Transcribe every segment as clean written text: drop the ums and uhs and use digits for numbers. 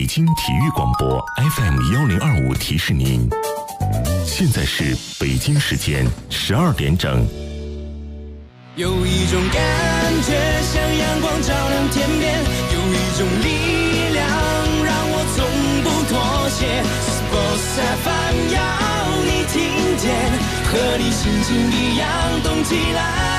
京体育广播 FM1025提示您，现在是北京时间12点整。 有一种感觉像阳光照亮天边，有一种力量让我从不妥协。Sports FM 要你听见，和你心情一样动起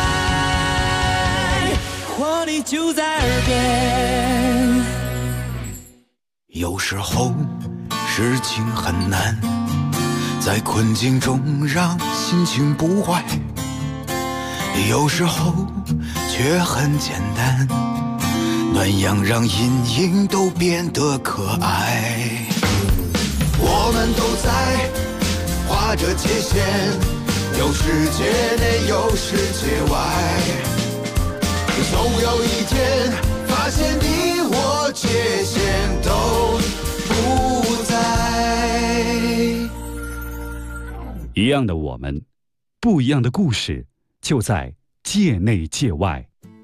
来，活力就在耳边。 有时候事情很难，在困境中让心情不坏，有时候却很简单，暖阳让阴影都变得可爱。我们都在画着界限，有世界内有世界外，总有一天发现你我界限都不在。 一样的我们，不一样的故事，就在界内界外。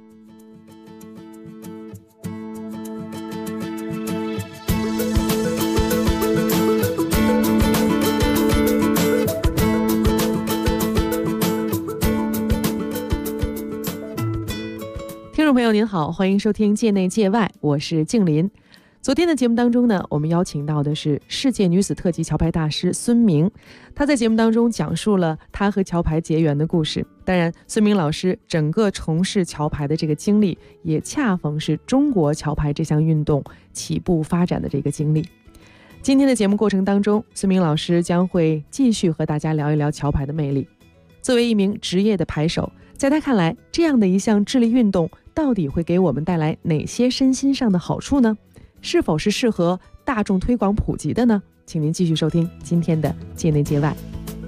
听众朋友您好，欢迎收听界内界外，我是静林。昨天的节目当中呢，我们邀请到的是世界女子特级桥牌大师孙明，她在节目当中讲述了她和桥牌结缘的故事。当然，孙明老师整个从事桥牌的这个经历，也恰逢是中国桥牌这项运动起步发展的这个经历。今天的节目过程当中，孙明老师将会继续和大家聊一聊桥牌的魅力。作为一名职业的牌手，在他看来，这样的一项智力运动到底会给我们带来哪些身心上的好处呢？是否是适合大众推广普及的呢？请您继续收听今天的界内界外。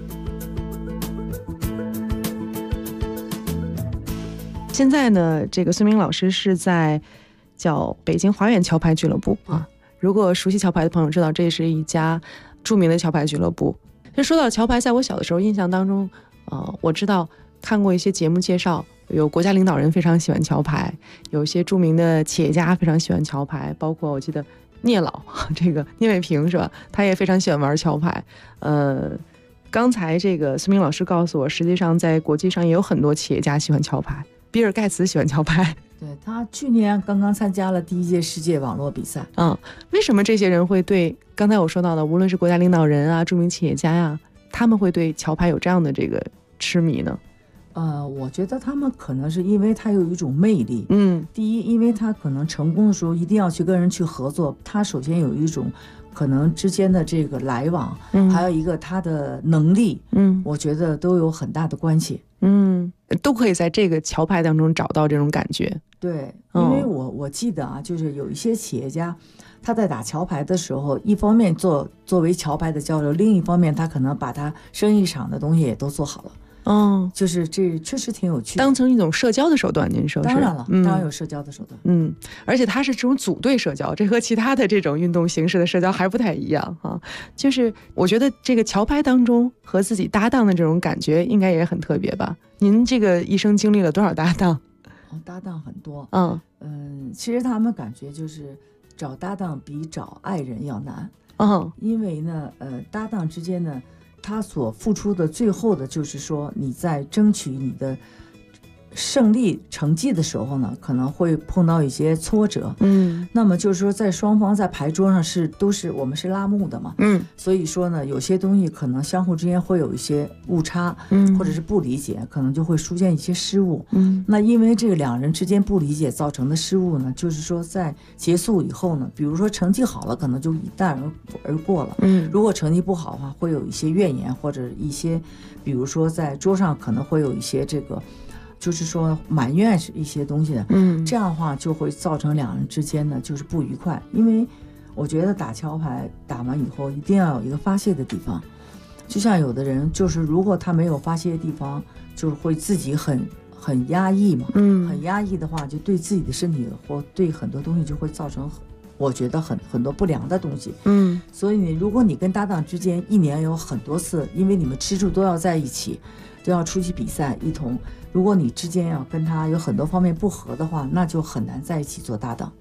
现在呢，这个孙明老师是在叫北京华远桥牌俱乐部啊。如果熟悉桥牌的朋友知道，这是一家著名的桥牌俱乐部。就说到桥牌，在我小的时候印象当中，我知道看过一些节目介绍，有国家领导人非常喜欢桥牌，有一些著名的企业家非常喜欢桥牌，包括我记得聂老，这个聂卫平是吧？他也非常喜欢玩桥牌。刚才这个孙明老师告诉我，实际上在国际上也有很多企业家喜欢桥牌，比尔盖茨喜欢桥牌。 对，他去年刚刚参加了第1届世界网络比赛。 为什么这些人会对刚才我说到的，无论是国家领导人啊、著名企业家呀，他们会对桥牌有这样的这个痴迷呢？ 我觉得他们可能是因为他有一种魅力。第一，因为他可能成功的时候一定要去跟人去合作，他首先有一种可能之间的这个来往，还有一个他的能力，我觉得都有很大的关系。 都可以在这个桥牌当中找到这种感觉。 对，因为我记得啊，就是有一些企业家，他在打桥牌的时候，一方面作为桥牌的交流，另一方面他可能把他生意场的东西也都做好了。就是这确实挺有趣的， 当成一种社交的手段。您说是？ 当然了，当然有社交的手段。 而且它是这种组队社交，这和其他的这种运动形式的社交还不太一样哈。就是我觉得这个桥牌当中和自己搭档的这种感觉，应该也很特别吧？您这个一生经历了多少搭档？ 搭档很多。其实他们感觉就是找搭档比找爱人要难。因为呢，搭档之间呢，他所付出的最后的就是说，你在争取你的胜利成绩的时候呢，可能会碰到一些挫折。那么就是说，在双方在牌桌上我们是拉幕的嘛。所以说呢，有些东西可能相互之间会有一些误差，或者是不理解，可能就会出现一些失误。那因为这个两人之间不理解造成的失误呢，就是说在结束以后呢，比如说成绩好了，可能就一带而过了。如果成绩不好的话，会有一些怨言，或者一些，比如说在桌上可能会有一些这个。就是说埋怨一些东西的，这样的话就会造成两人之间呢就是不愉快。因为我觉得打桥牌打完以后一定要有一个发泄的地方，就像有的人就是如果他没有发泄的地方，就是会自己很压抑嘛。很压抑的话，就对自己的身体或对很多东西就会造成我觉得很多不良的东西。所以如果你跟搭档之间一年有很多次，因为你们吃住都要在一起，都要出去比赛一同，如果你之间要跟他有很多方面不合的话，那就很难在一起做搭档。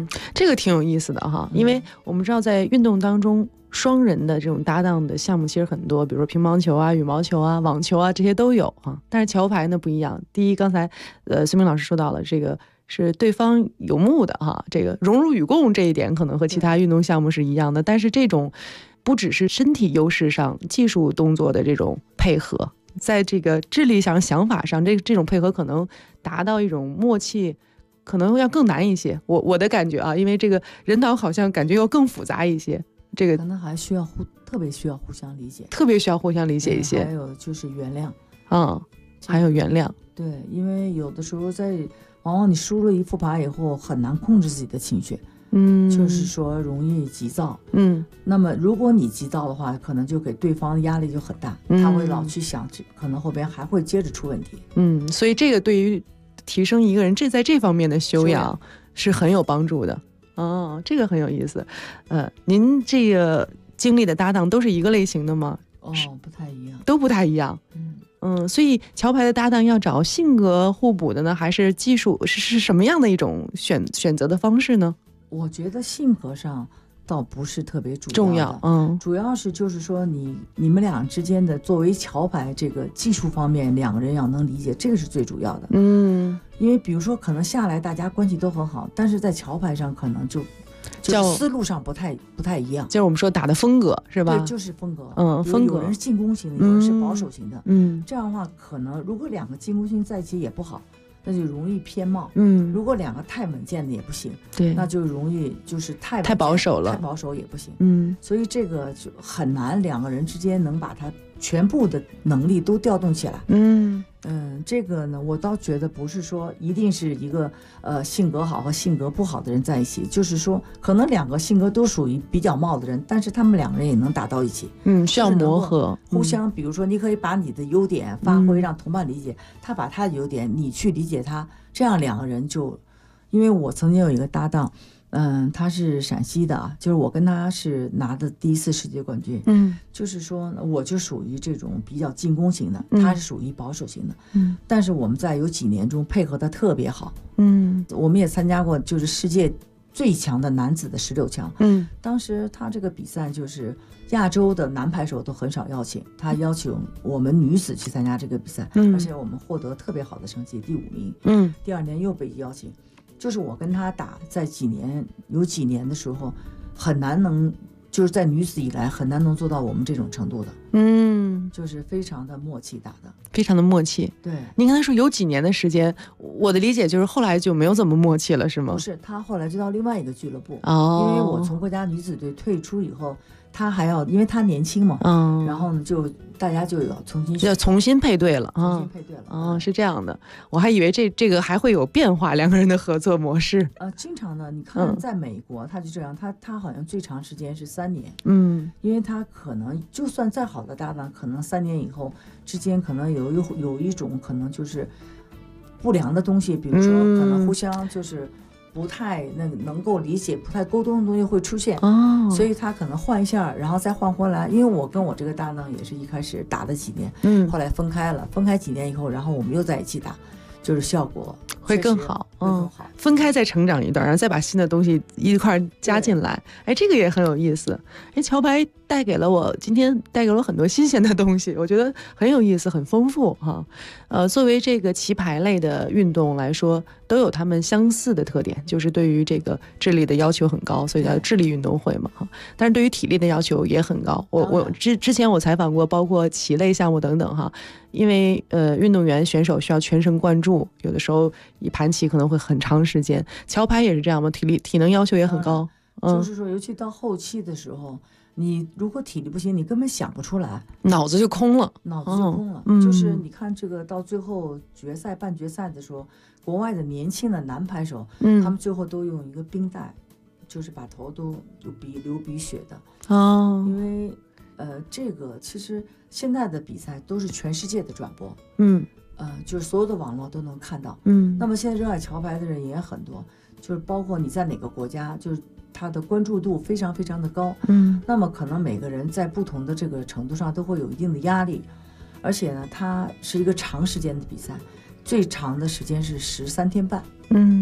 这个挺有意思的哈，因为我们知道在运动当中，双人的这种搭档的项目其实很多，比如说乒乓球啊、羽毛球啊、网球啊，这些都有哈。但是桥牌呢不一样。第一，刚才孙明老师说到了，这个是对方有目的哈，这个荣辱与共这一点可能和其他运动项目是一样的，但是这种不只是身体优势上、技术动作的这种配合，在这个智力上、想法上，这种配合可能达到一种默契。可能要更难一些，我的感觉啊，因为这个人脑好像感觉要更复杂一些，这个可能还需要特别需要互相理解， 特别需要互相理解一些。 还有就是原谅， 还有原谅。 对，因为有的时候往往你输了一副牌以后，很难控制自己的情绪，就是说容易急躁，那么如果你急躁的话，可能就给对方压力就很大，他会老去想，可能后边还会接着出问题。 所以这个对于提升一个人在这方面的修养是很有帮助的。这个很有意思。您这个经历的搭档都是一个类型的吗？ 不太一样， 都不太一样。所以桥牌的搭档要找性格互补的呢，还是技术是什么样的一种选择的方式呢？ 我觉得性格上倒不是特别重要， 主要是就是说你们俩之间的作为桥牌这个技术方面，两个人要能理解，这个是最主要的。因为比如说可能下来大家关系都很好，但是在桥牌上可能就是思路上不太一样， 就是我们说打的风格是吧？ 对，就是风格。 风格， 有人是进攻型的，有人是保守型的。这样的话，可能如果两个进攻型在一起也不好，那就容易偏冒。如果两个太稳健的也不行， 对， 那就容易就是太保守了， 太保守也不行。所以这个就很难两个人之间能把他全部的能力都调动起来。这个呢，我倒觉得不是说一定是一个性格好和性格不好的人在一起，就是说可能两个性格都属于比较冒的人，但是他们两个人也能打到一起。 需要磨合， 互相，比如说你可以把你的优点发挥，让同伴理解，他把他的优点你去理解他，这样两个人就，因为我曾经有一个搭档。他是陕西的啊，就是我跟他是拿的第1次世界冠军。就是说我就属于这种比较进攻型的，他是属于保守型的。但是我们在有几年中配合的特别好。我们也参加过就是世界最强的男子的16强。当时他这个比赛就是亚洲的男排手都很少邀请，他邀请我们女子去参加这个比赛，而且我们获得特别好的成绩，第5名。第2年又被邀请。就是我跟他打，在有几年的时候，很难就是在女子以来很难能做到我们这种程度的。就是非常的默契打的， 非常的默契。 对， 您刚才说有几年的时间，我的理解就是后来就没有怎么默契了，是吗？ 不是，他后来就到另外一个俱乐部。因为我从国家女子队退出以后，他还要，因为他年轻嘛，然后呢就大家就要重新配对了，是这样的。我还以为这个还会有变化，两个人的合作模式。 经常的，你看在美国，他就这样，他好像最长时间是3年。因为他可能就算再好的搭档，可能3年以后之间可能有一种可能就是不良的东西，比如说可能互相就是不太能够理解、不太沟通的东西会出现。所以他可能换一下，然后再换回来。因为我跟我这个搭档也是一开始打了几年，后来分开几年以后，然后我们又在一起打，就是效果会更好。分开再成长一段，然后再把新的东西一块加进来。这个也很有意思。桥牌今天带给了我很多新鲜的东西，我觉得很有意思，很丰富哈。作为这个棋牌类的运动来说，都有他们相似的特点，就是对于这个智力的要求很高，所以叫智力运动会嘛哈。但是对于体力的要求也很高。我之前我采访过，包括棋类项目等等哈，因为运动员选手需要全神贯注，有的时候一盘棋可能会很长时间。桥牌也是这样吗？体能要求也很高。 就是说，尤其到后期的时候，你如果体力不行，你根本想不出来， 脑子就空了。 就是你看这个到最后决赛、半决赛的时候，国外的年轻的男排手，他们最后都用一个冰袋，就是把头都流鼻血的。因为这个其实现在的比赛都是全世界的转播。就是所有的网络都能看到。那么现在热爱桥牌的人也很多，就是包括你在哪个国家，就是他的关注度非常非常的高。那么可能每个人在不同的这个程度上都会有一定的压力，而且呢，它是一个长时间的比赛，最长的时间是13天半。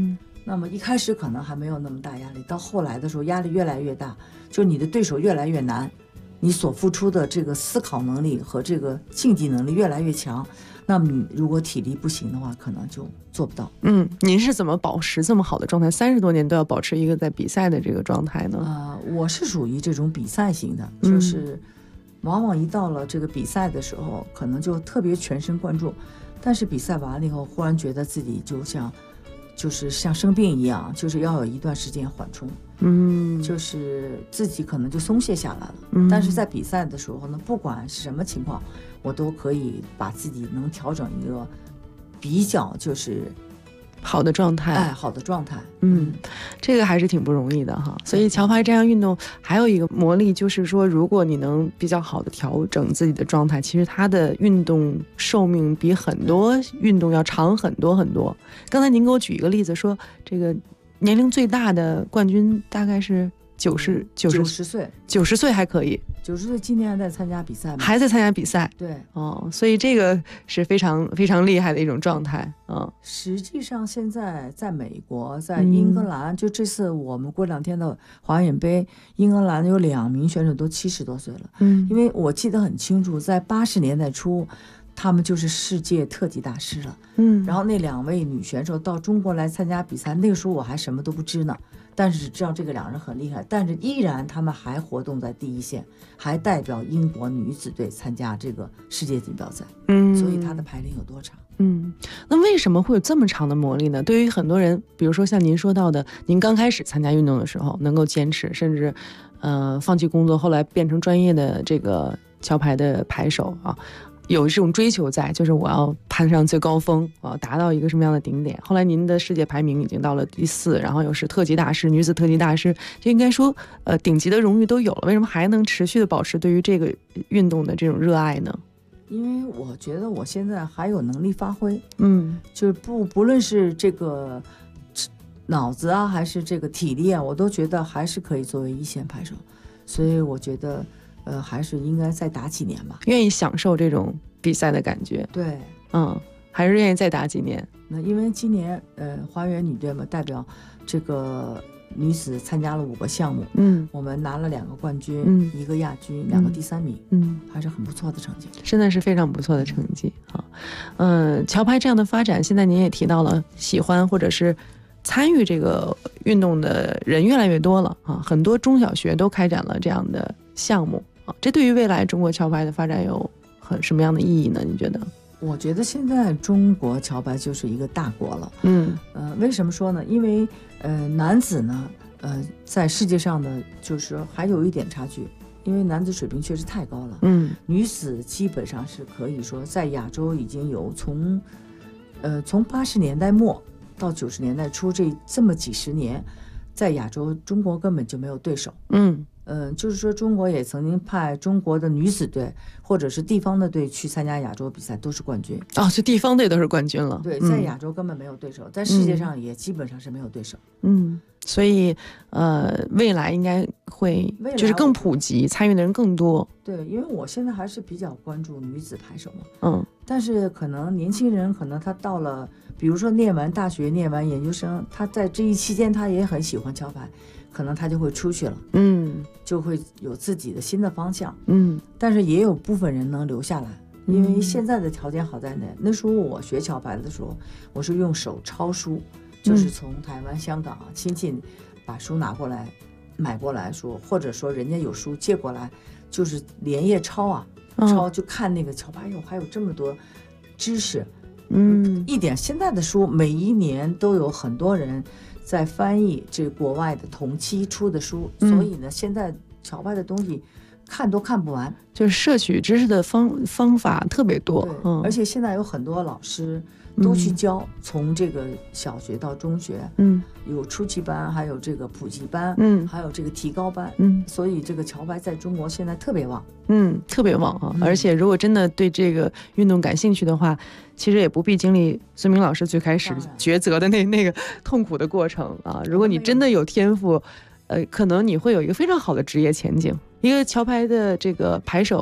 那么一开始可能还没有那么大压力，到后来的时候压力越来越大，就是你的对手越来越难，你所付出的这个思考能力和这个竞技能力越来越强，那么你如果体力不行的话，可能就做不到。 您是怎么保持这么好的状态？30多年都要保持一个在比赛的这个状态呢？ 我是属于这种比赛型的，就是往往一到了这个比赛的时候，可能就特别全神贯注，但是比赛完了以后，忽然觉得自己就是像生病一样，就是要有一段时间缓冲。就是自己可能就松懈下来了。但是在比赛的时候呢，不管是什么情况，我都可以把自己能调整一个比较就是好的状态。 好的状态。 这个还是挺不容易的哈。所以桥牌这样运动还有一个魔力，就是说如果你能比较好的调整自己的状态，其实它的运动寿命比很多运动要长很多很多。刚才您给我举一个例子，说这个年龄最大的冠军大概是90 岁 ，90岁还可以。 90岁今年还在参加比赛吗？ 还在参加比赛。 对， 所以这个是非常非常厉害的一种状态。 实际上现在在美国，在英格兰，就这次我们过2天的华远杯，英格兰有2名选手都70多岁了。因为我记得很清楚，在80年代初，他们就是世界特级大师了。然后那2位女选手到中国来参加比赛，那个时候我还什么都不知呢，但是只知道这个2人很厉害，但是依然他们还活动在第一线，还代表英国女子队参加这个世界锦标赛。所以他的排龄有多长？ 那为什么会有这么长的魔力呢？对于很多人，比如说像您说到的，您刚开始参加运动的时候能够坚持，甚至放弃工作，后来变成专业的这个桥牌的牌手啊，有这种追求在，就是我要攀上最高峰，我要达到一个什么样的顶点。后来您的世界排名已经到了第4，然后又是特级大师，女子特级大师，就应该说顶级的荣誉都有了，为什么还能持续的保持对于这个运动的这种热爱呢？ 因为我觉得我现在还有能力发挥。就是不论是这个脑子啊，还是这个体力啊，我都觉得还是可以作为一线牌手，所以我觉得还是应该再打几年吧。 愿意享受这种比赛的感觉。 对， 还是愿意再打几年。 那因为今年花园女队嘛，代表这个女子参加了5个项目。我们拿了2个冠军，1个亚军，2个第3名。还是很不错的成绩， 真的是非常不错的成绩啊。桥牌这样的发展，现在您也提到了，喜欢或者是参与这个运动的人越来越多了啊，很多中小学都开展了这样的项目啊。这对于未来中国桥牌的发展有什么样的意义呢？你觉得？ 我觉得现在中国桥牌就是一个大国了。为什么说呢？因为男子呢，在世界上的就是还有一点差距，因为男子水平确实太高了。女子基本上是可以说在亚洲已经有从80年代末到90年代初这么几十年，在亚洲中国根本就没有对手。就是说中国也曾经派中国的女子队或者是地方的队去参加亚洲比赛，都是冠军。 这地方队都是冠军了。 对，在亚洲根本没有对手，在世界上也基本上是没有对手。 所以未来应该会就是更普及，参与的人更多。 对，因为我现在还是比较关注女子排手嘛。但是可能年轻人可能他到了，比如说念完大学、念完研究生，他在这一期间他也很喜欢桥牌，可能他就会出去了。就会有自己的新的方向。但是也有部分人能留下来，因为现在的条件好在哪？那时候我学桥牌的时候，我是用手抄书，就是从台湾、香港亲戚把书拿过来买过来说，或者说人家有书借过来，就是连夜抄抄就看那个桥牌，还有这么多知识。一点现在的书每一年都有很多人在翻译这国外的同期出的书，所以呢现在桥牌的东西看都看不完， 就是摄取知识的方法特别多。 而且现在有很多老师都去教，从这个小学到中学，有初级班，还有这个普及班，还有这个提高班，所以这个桥牌在中国现在特别旺， 特别旺啊！而且如果真的对这个运动感兴趣的话，其实也不必经历孙明老师最开始抉择的那个痛苦的过程啊。如果你真的有天赋，可能你会有一个非常好的职业前景。一个桥牌的这个牌手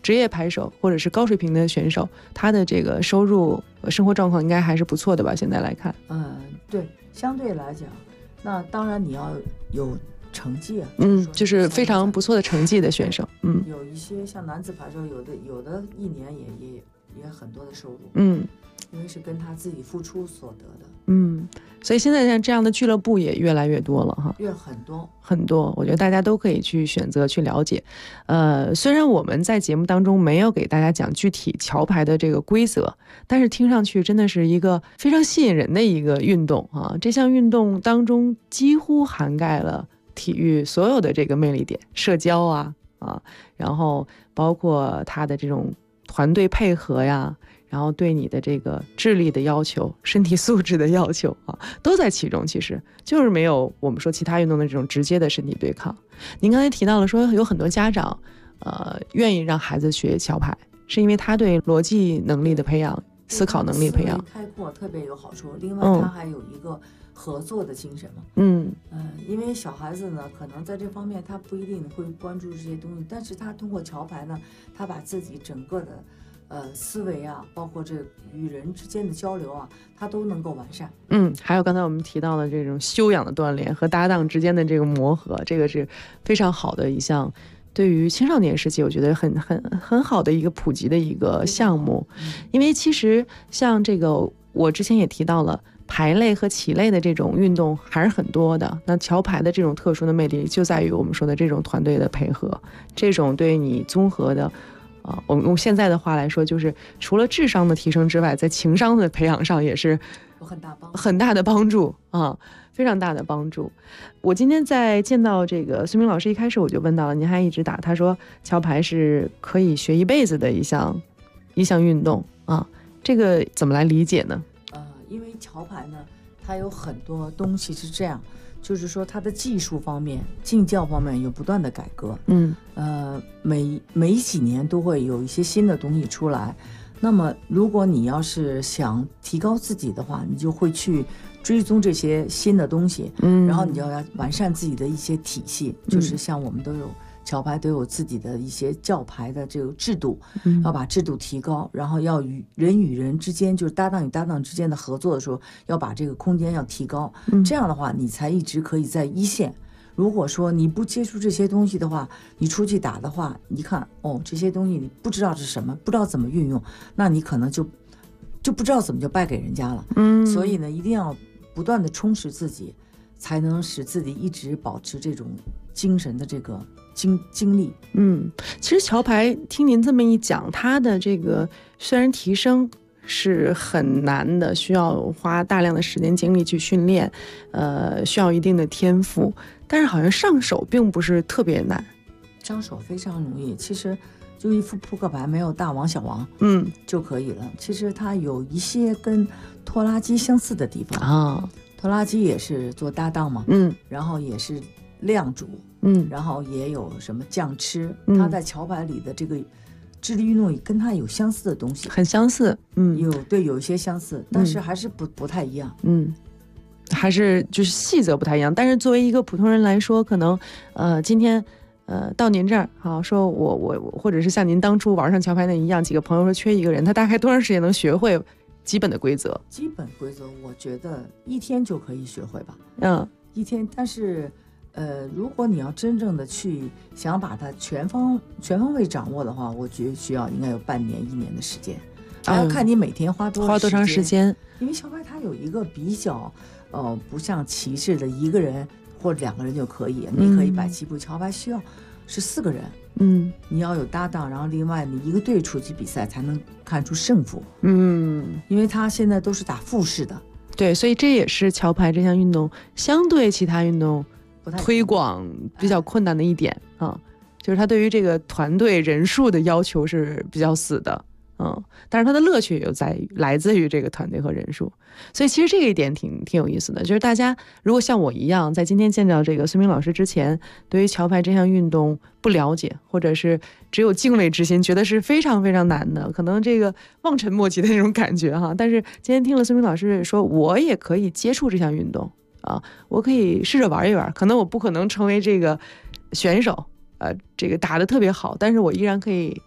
职业拍手或者是高水平的选手，他的这个收入生活状况应该还是不错的吧？现在来看， 对，相对来讲，那当然你要有成绩啊， 就是非常不错的成绩的选手， 有一些像男子排手，有的一年也很多的收入，因为是跟他自己付出所得的， 所以现在像这样的俱乐部也越来越多了哈，很多，我觉得大家都可以去选择去了解。虽然我们在节目当中没有给大家讲具体桥牌的这个规则，但是听上去真的是一个非常吸引人的一个运动啊！这项运动当中几乎涵盖了体育所有的这个魅力点，社交啊，然后包括它的这种团队配合呀。然后对你的这个智力的要求、身体素质的要求都在其中。其实就是没有我们说其他运动的这种直接的身体对抗。您刚才提到了说有很多家长，愿意让孩子学桥牌，是因为他对逻辑能力的培养、思考能力培养开阔特别有好处。另外，他还有一个合作的精神嘛。因为小孩子呢，可能在这方面他不一定会关注这些东西，但是他通过桥牌呢，他把自己整个的。思维啊，包括这与人之间的交流啊，它都能够完善。 还有刚才我们提到的这种修养的锻炼和搭档之间的这个磨合，这个是非常好的一项，对于青少年时期我觉得很好的一个普及的一个项目。因为其实像这个我之前也提到了，牌类和棋类的这种运动还是很多的。那桥牌的这种特殊的魅力就在于我们说的这种团队的配合，这种对你综合的。我们用现在的话来说，就是除了智商的提升之外，在情商的培养上也是有很大的帮助啊，非常大的帮助。我今天在见到这个孙明老师一开始我就问到了，您还一直打，他说桥牌是可以学一辈子的一项运动啊，这个怎么来理解呢？ 因为桥牌呢，它有很多东西是这样。就是说它的技术方面、竞教方面有不断的改革，每几年都会有一些新的东西出来。那么如果你要是想提高自己的话，你就会去追踪这些新的东西，然后你就要完善自己的一些体系，就是像我们都有桥牌都有自己的一些教牌的这个制度，要把制度提高，然后要与人之间，就是搭档与搭档之间的合作的时候，要把这个空间要提高，这样的话你才一直可以在一线。如果说你不接触这些东西的话，你出去打的话，一看这些东西你不知道是什么，不知道怎么运用，那你可能就不知道怎么就败给人家了。所以呢，一定要不断的充实自己，才能使自己一直保持这种精神的这个经历。 其实桥牌听您这么一讲，它的这个虽然提升是很难的，需要花大量的时间精力去训练，需要一定的天赋，但是好像上手并不是特别难。 上手非常容易，其实就一副扑克牌，没有大王小王，就可以了。其实它有一些跟拖拉机相似的地方啊，拖拉机也是做搭档嘛，然后也是亮主，然后也有什么将吃，它在桥牌里的这个智力运动跟它有相似的东西， 很相似， 有一些相似，但是还是不太一样， 还是就是细则不太一样。但是作为一个普通人来说，可能今天到您这儿好说我或者是像您当初玩上桥牌那一样，几个朋友说缺一个人，他大概多长时间能学会基本的规则？ 基本规则我觉得1天就可以学会吧，1天。但是如果你要真正的去想把它全方位掌握的话，我觉得需要应该有半年1年的时间，还要看你每天花多长时间。 因为桥牌它有一个比较不像棋似的1个人或者2个人就可以，你可以摆棋谱，桥牌需要是4个人，你要有搭档，然后另外你一个队出去比赛才能看出胜负，因为它现在都是打复式的， 对，所以这也是桥牌这项运动相对其他运动推广比较困难的一点就是它对于这个团队人数的要求是比较死的，但是它的乐趣又来自于这个团队和人数，所以其实这个一点挺有意思的，就是大家如果像我一样在今天见到这个孙明老师之前，对于桥牌这项运动不了解，或者是只有敬畏之心，觉得是非常非常难的，可能这个望尘莫及的那种感觉但是今天听了孙明老师说，我也可以接触这项运动我可以试着玩一玩，可能我不可能成为这个选手这个打得特别好，但是我依然可以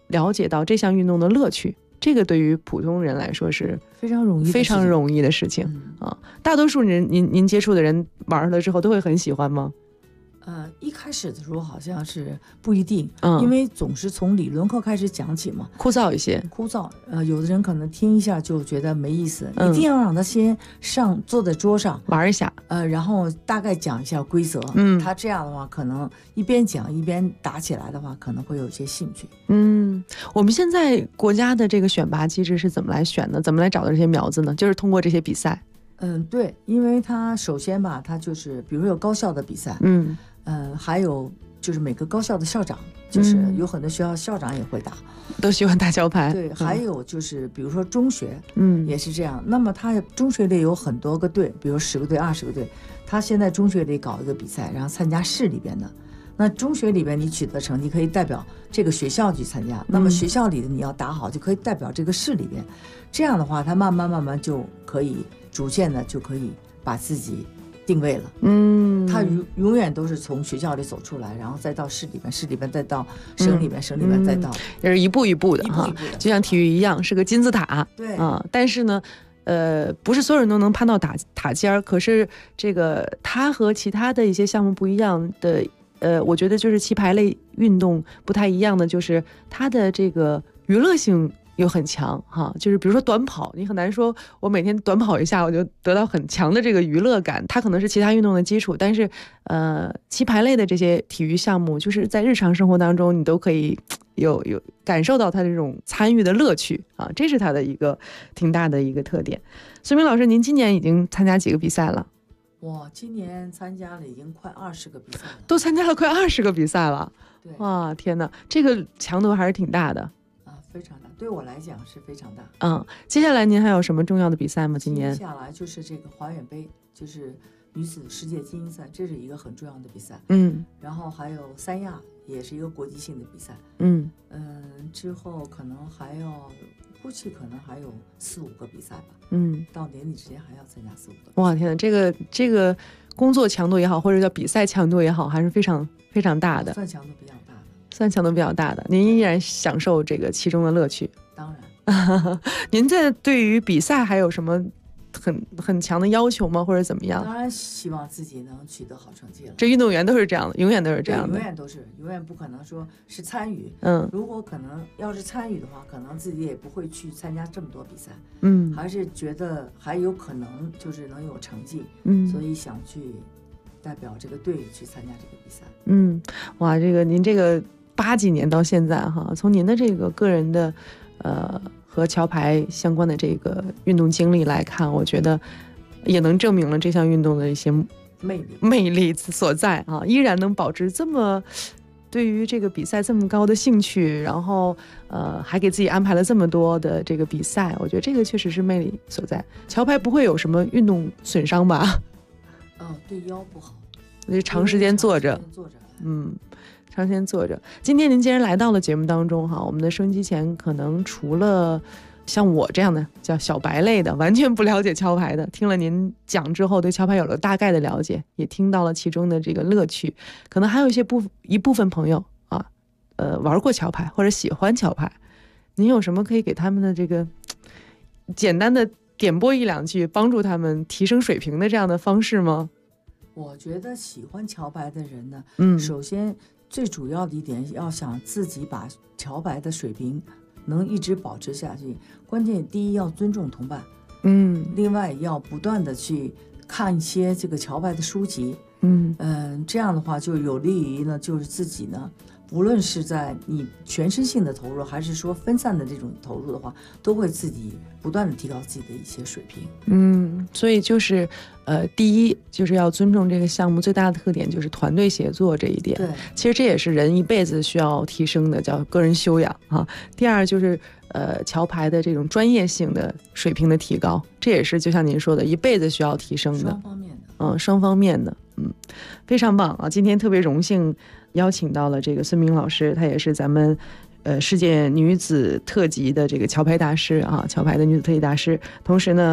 了解到这项运动的乐趣，这个对于普通人来说是非常容易的事情啊。大多数人您接触的人玩了之后都会很喜欢吗？ 一开始的时候好像是不一定，因为总是从理论课开始讲起嘛， 枯燥一些。 有的人可能听一下就觉得没意思，一定要让他先坐在桌上玩一下， 然后大概讲一下规则。他这样的话，可能一边讲一边打起来的话，可能会有一些兴趣。 我们现在国家的这个选拔机制是怎么来选的？怎么来找到这些苗子呢？就是通过这些比赛。 对，因为他首先吧，他就是比如有高校的比赛，还有就是每个高校的校长，就是有很多学校校长也会打， 都喜欢打桥牌。 对，还有就是比如说中学，也是这样。那么他中学里有很多个队，比如10个队、20个队，他现在中学里搞一个比赛，然后参加市里边的。那中学里边你取得成绩可以代表这个学校去参加，那么学校里的你要打好就可以代表这个市里边。这样的话，他慢慢就可以逐渐的就可以把自己定位了。他永远都是从学校里走出来，然后再到市里边，市里边再到省里边，省里边再到， 也是一步一步的哈，就像体育一样，是个金字塔。 对但是呢，不是所有人都能攀到塔尖儿。可是这个它和其他的一些项目不一样的，我觉得就是棋牌类运动不太一样的，就是它的这个娱乐性又很强哈，就是比如说短跑，你很难说我每天短跑一下我就得到很强的这个娱乐感，它可能是其他运动的基础，但是棋牌类的这些体育项目，就是在日常生活当中你都可以有感受到它这种参与的乐趣啊，这是它的一个挺大的一个特点。孙明老师，您今年已经参加几个比赛了？ 我今年参加了已经快20个比赛了， 都参加了快20个比赛了。 对， 哇，天哪，这个强度还是挺大的啊，非常大，对我来讲是非常大。 接下来您还有什么重要的比赛吗？今年接下来就是这个华远杯，就是女子世界精英赛，这是一个很重要的比赛。然后还有三亚，也是一个国际性的比赛。之后可能还要，估计可能还有4、5个比赛吧。到年底之前还要参加4、5个。 哇，天哪，这个工作强度也好，或者叫比赛强度也好，还是非常非常大的。 算强度比较大的。您依然享受这个其中的乐趣？ 当然。 您在对于比赛还有什么很强的要求吗？或者怎么样？ 当然希望自己能取得好成绩了。 这运动员都是这样的，永远都是这样的。 永远不可能说是参与。如果可能要是参与的话，可能自己也不会去参加这么多比赛。还是觉得还有可能就是能有成绩。所以想去代表这个队去参加这个比赛。 哇，这个您这个80几年到现在哈，从您的这个个人的和桥牌相关的这个运动经历来看，我觉得也能证明了这项运动的一些魅力所在啊，依然能保持这么对于这个比赛这么高的兴趣，然后还给自己安排了这么多的这个比赛，我觉得这个确实是魅力所在。桥牌不会有什么运动损伤吧？ 对腰不好， 就长时间坐着。长时间坐着。今天您既然来到了节目当中哈，我们的收音机前可能除了像我这样的叫小白类的，完全不了解桥牌的，听了您讲之后对桥牌有了大概的了解，也听到了其中的这个乐趣，可能还有一部分朋友啊，玩过桥牌或者喜欢桥牌，您有什么可以给他们的这个简单的点拨1、2句，帮助他们提升水平的这样的方式吗？ 我觉得喜欢桥牌的人呢，首先最主要的一点，要想自己把桥牌的水平能一直保持下去，关键第一要尊重同伴，另外要不断的去看一些这个桥牌的书籍，这样的话就有利于呢，就是自己呢，无论是在你全身性的投入，还是说分散的这种投入的话，都会自己不断的提高自己的一些水平。 所以就是第一就是要尊重这个项目最大的特点就是团队协作这一点。 对， 其实这也是人一辈子需要提升的，叫个人修养啊。第二就是桥牌的这种专业性的水平的提高，这也是就像您说的，一辈子需要提升的。双方面的，非常棒啊！今天特别荣幸邀请到了这个孙明老师，她也是咱们世界女子特级的这个桥牌大师啊，桥牌的女子特级大师。同时呢，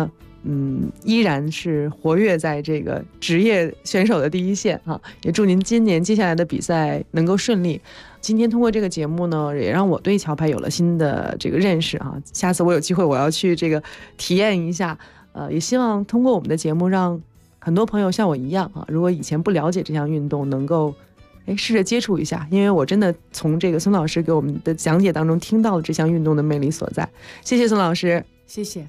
依然是活跃在这个职业选手的第一线啊！也祝您今年接下来的比赛能够顺利。今天通过这个节目呢，也让我对桥牌有了新的这个认识啊！下次我有机会我要去这个体验一下，也希望通过我们的节目，让很多朋友像我一样啊，如果以前不了解这项运动，能够试着接触一下，因为我真的从这个孙老师给我们的讲解当中听到了这项运动的魅力所在。谢谢孙老师， 谢谢。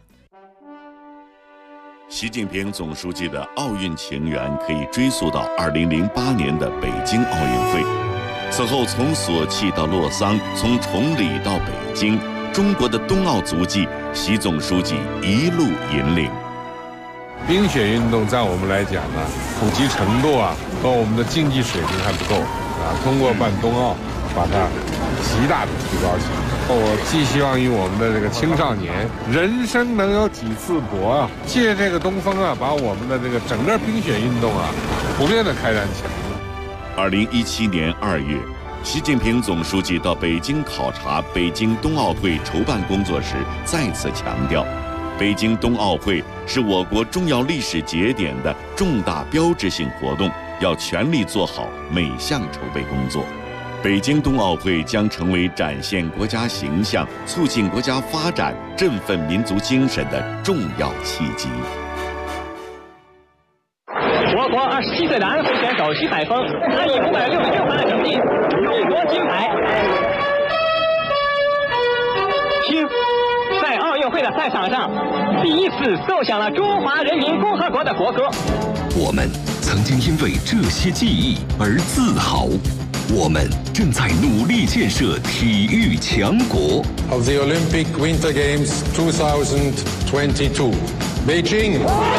习近平总书记的奥运情缘可以追溯到2008年的北京奥运会。此后，从索契到洛桑，从崇礼到北京，中国的冬奥足迹，习总书记一路引领。 冰雪运动在我们来讲呢，普及程度和我们的竞技水平还不够通过办冬奥，把它极大的提高起来。我寄希望于我们的这个青少年，人生能有几次搏借这个东风把我们的这个整个冰雪运动普遍的开展起来。 2017年2月，习近平总书记到北京考察北京冬奥会筹办工作时，再次强调，北京冬奥会是我国重要历史节点的重大标志性活动，要全力做好每项筹备工作。北京冬奥会将成为展现国家形象、促进国家发展、振奋民族精神的重要契机。 我国27岁的安徽选手徐海峰，他以566分的成绩勇夺金牌。听，在奥运会的赛场上，第一次奏响了中华人民共和国的国歌。 我们曾经因为这些记忆而自豪。我们正在努力建设体育强国。 Of the Olympic Winter Games 2022, Beijing.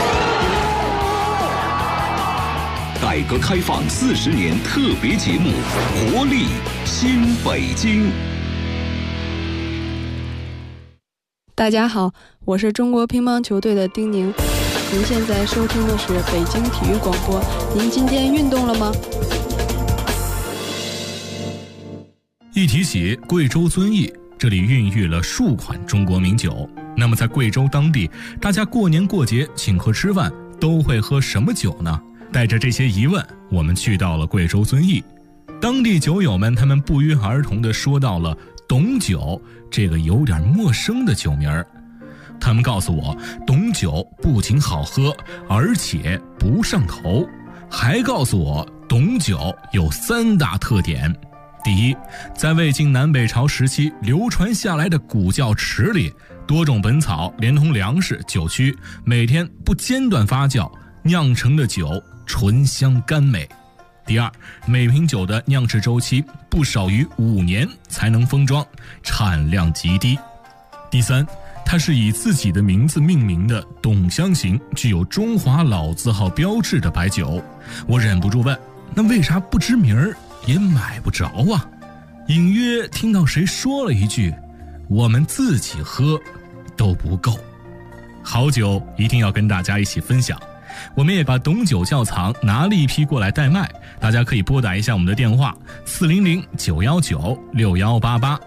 改革开放40年特别节目《活力新北京》。 大家好，我是中国乒乓球队的丁宁。您现在收听的是北京体育广播。您今天运动了吗？ 一提起贵州遵义，这里孕育了数款中国名酒。那么在贵州当地，大家过年过节请客吃饭都会喝什么酒呢？带着这些疑问，我们去到了贵州遵义。当地酒友们他们不约而同地说到了董酒这个有点陌生的酒名儿。他们告诉我，董酒不仅好喝，而且不上头，还告诉我董酒有3大特点。第一，在魏晋南北朝时期流传下来的古窖池里，多种本草连同粮食、酒曲，每天不间断发酵酿成的酒醇香甘美。第二，每瓶酒的酿制周期不少于5年才能封装，产量极低。第三，它是以自己的名字命名的董香型，具有中华老字号标志的白酒。我忍不住问，那为啥不知名儿也买不着啊？隐约听到谁说了一句，我们自己喝都不够。好酒一定要跟大家一起分享。我们也把董酒窖藏拿了一批过来代卖，大家可以拨打一下我们的电话400-919-6188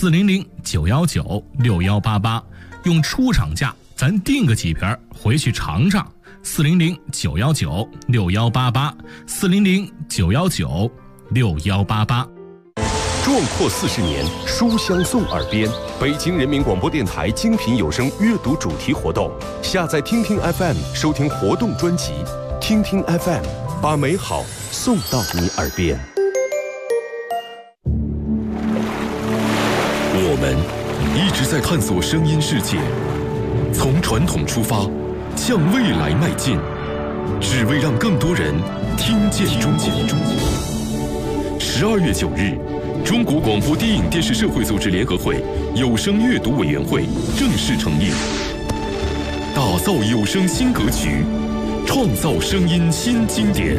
400-919-6188，用出厂价咱订个几瓶回去尝尝。400-919-6188 400-919-6188。 壮阔40年，书香送耳边。北京人民广播电台精品有声阅读主题活动，下载听听 FM 收听活动专辑，听听 FM 把美好送到你耳边。 我们一直在探索声音世界，从传统出发，向未来迈进，只为让更多人听见中国。12月9日，中国广播电影电视社会组织联合会有声阅读委员会正式成立，打造有声新格局，创造声音新经典。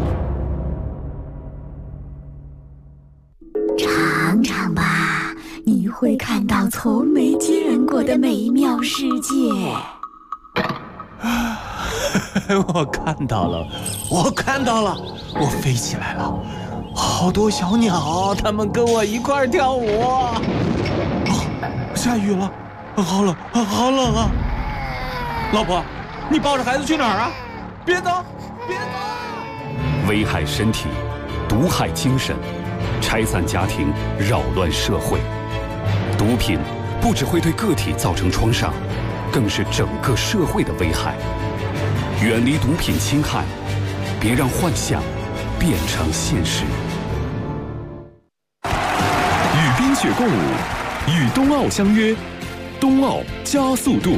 尝尝吧，你会看到从没见过的美妙世界。 我看到了，我飞起来了，好多小鸟，它们跟我一块儿跳舞。下雨了，好冷啊！老婆， 你抱着孩子去哪儿啊？别走，别走！ 危害身体，毒害精神，拆散家庭，扰乱社会。毒品不只会对个体造成创伤，更是整个社会的危害。远离毒品侵害，别让幻想变成现实。 与冰雪共舞，与冬奥相约，冬奥加速度。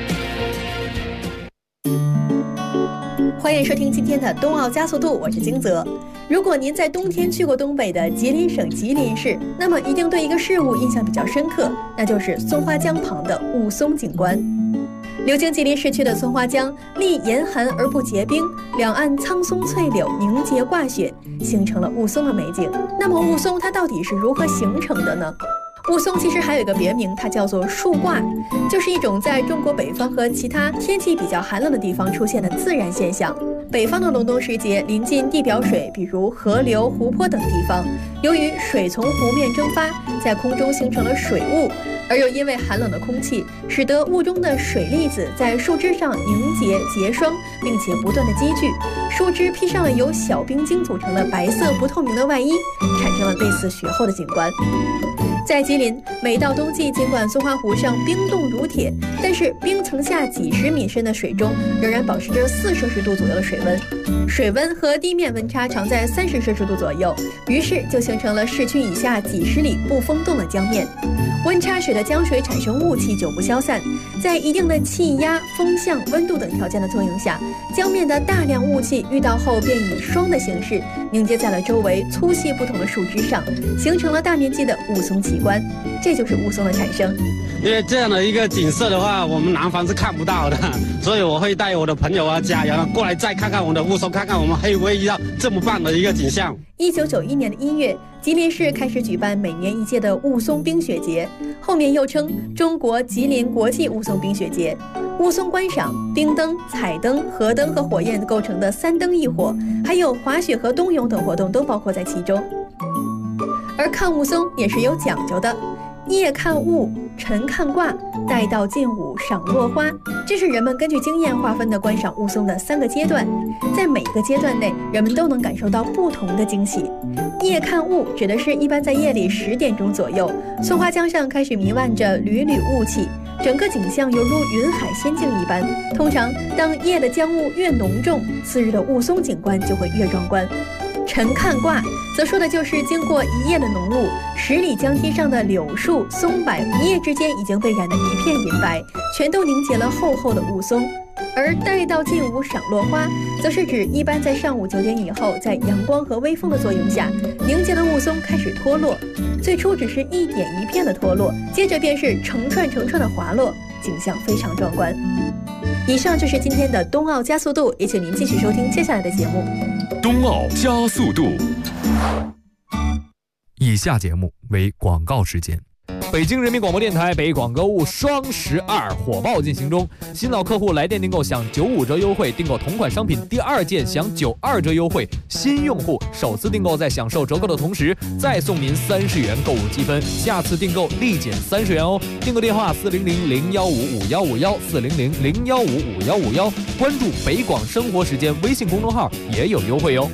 欢迎收听今天的冬奥加速度，我是金泽。如果您在冬天去过东北的吉林省吉林市，那么一定对一个事物印象比较深刻，那就是松花江旁的雾凇景观。流经吉林市区的松花江，历严寒而不结冰，两岸苍松翠柳凝结挂雪，形成了雾凇的美景。那么雾凇它到底是如何形成的呢？雾凇其实还有一个别名，它叫做树挂，就是一种在中国北方和其他天气比较寒冷的地方出现的自然现象。北方的隆冬时节，临近地表水，比如河流、湖泊等地方，由于水从湖面蒸发，在空中形成了水雾，而又因为寒冷的空气，使得雾中的水粒子在树枝上凝结结霜，并且不断的积聚，树枝披上了由小冰晶组成的白色不透明的外衣，产生了类似雪后的景观。在吉林，每到冬季，尽管松花湖上冰冻如铁，但是冰层下几十米深的水中仍然保持着4摄氏度左右的水温，水温和地面温差常在30摄氏度左右，于是就形成了市区以下几十里不封冻的江面。温差使得江水产生雾气久不消散，在一定的气压、风向、温度等条件的作用下，江面的大量雾气遇到后便以霜的形式凝结在了周围粗细不同的树枝上，形成了大面积的雾凇奇观，这就是雾凇的产生。 因为这样的一个景色的话，我们南方是看不到的，所以我会带我的朋友啊、家人过来再看看我们的雾凇，看看我们还会遇到这么棒的一个景象。 1991年的1月，吉林市开始举办每年一届的雾凇冰雪节，后面又称中国吉林国际雾凇冰雪节。雾凇观赏、冰灯、彩灯、河灯和火焰构成的3灯一火，还有滑雪和冬泳等活动都包括在其中。而看雾凇也是有讲究的，夜看雾，晨看卦，待到近午赏落花，这是人们根据经验划分的观赏雾凇的3个阶段，在每个阶段内，人们都能感受到不同的惊喜。夜看雾指的是一般在夜里10点钟左右，松花江上开始弥漫着缕缕雾气，整个景象犹如云海仙境一般。通常当夜的江雾越浓重，次日的雾凇景观就会越壮观。晨看卦则说的就是经过一夜的浓雾，10里江堤上的柳树、松柏一夜之间已经被染得一片银白，全都凝结了厚厚的雾凇。而待到近午赏落花，则是指一般在上午9点以后，在阳光和微风的作用下，凝结的雾凇开始脱落。最初只是一点一片的脱落，接着便是成串成串的滑落，景象非常壮观。以上就是今天的冬奥加速度，也请您继续收听接下来的节目。 冬奥加速度。 以下节目为广告时间。北京人民广播电台北广购物双12火爆进行中，新老客户来电订购享95折优惠，订购同款商品第2件享92折优惠，新用户首次订购在享受折扣的同时再送您30元购物积分，下次订购立减30元哦。订购电话400-015-5151，400-015-5151，关注北广生活时间微信公众号也有优惠哦。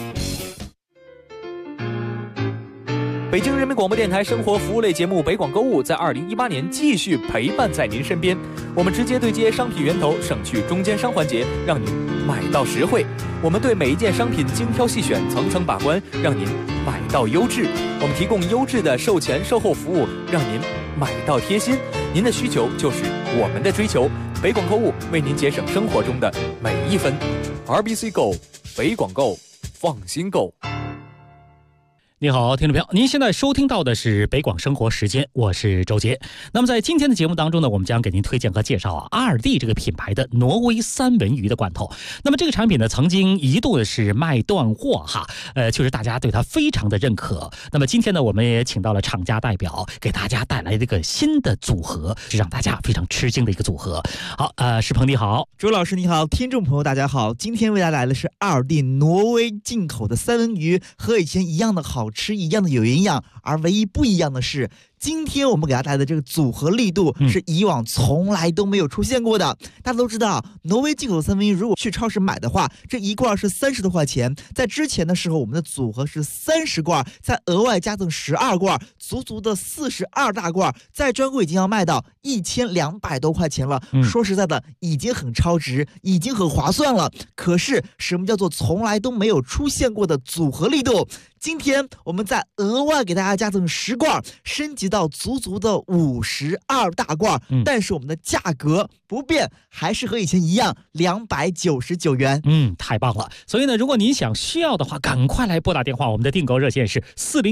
北京人民广播电台生活服务类节目北广购物在2018年继续陪伴在您身边，我们直接对接商品源头，省去中间商环节，让您买到实惠。我们对每一件商品精挑细选，层层把关，让您买到优质。我们提供优质的售前售后服务，让您买到贴心。您的需求就是我们的追求，北广购物为您节省生活中的每一分。RBC Go， 北广购，放心购。 你好，听众朋友，您现在收听到的是北广生活时间，我是周杰。那么在今天的节目当中呢，我们将给您推荐和介绍阿尔蒂这个品牌的挪威三文鱼的罐头。那么这个产品呢，曾经一度的是卖断货哈，就是大家对它非常的认可。那么今天呢，我们也请到了厂家代表，给大家带来这个新的组合，是让大家非常吃惊的一个组合。好，石鹏你好， 周老师你好，听众朋友大家好，今天为大家来的是阿尔蒂挪威进口的三文鱼，和以前一样的好好吃，一样的有营养，而唯一不一样的是，今天我们给大家带来的这个组合力度是以往从来都没有出现过的。大家都知道，挪威进口的三文鱼，如果去超市买的话，这一罐是30多块钱。在之前的时候，我们的组合是30罐，再额外加赠12罐，足足的42大罐，在专柜已经要卖到1200多块钱了。说实在的，已经很超值，已经很划算了。可是什么叫做从来都没有出现过的组合力度？今天我们再额外给大家加赠10罐，升级到足足的52大罐，但是我们的价格不变，还是和以前一样299元。 太棒了！所以呢，如果您需要的话，赶快来拨打电话，我们的订购热线是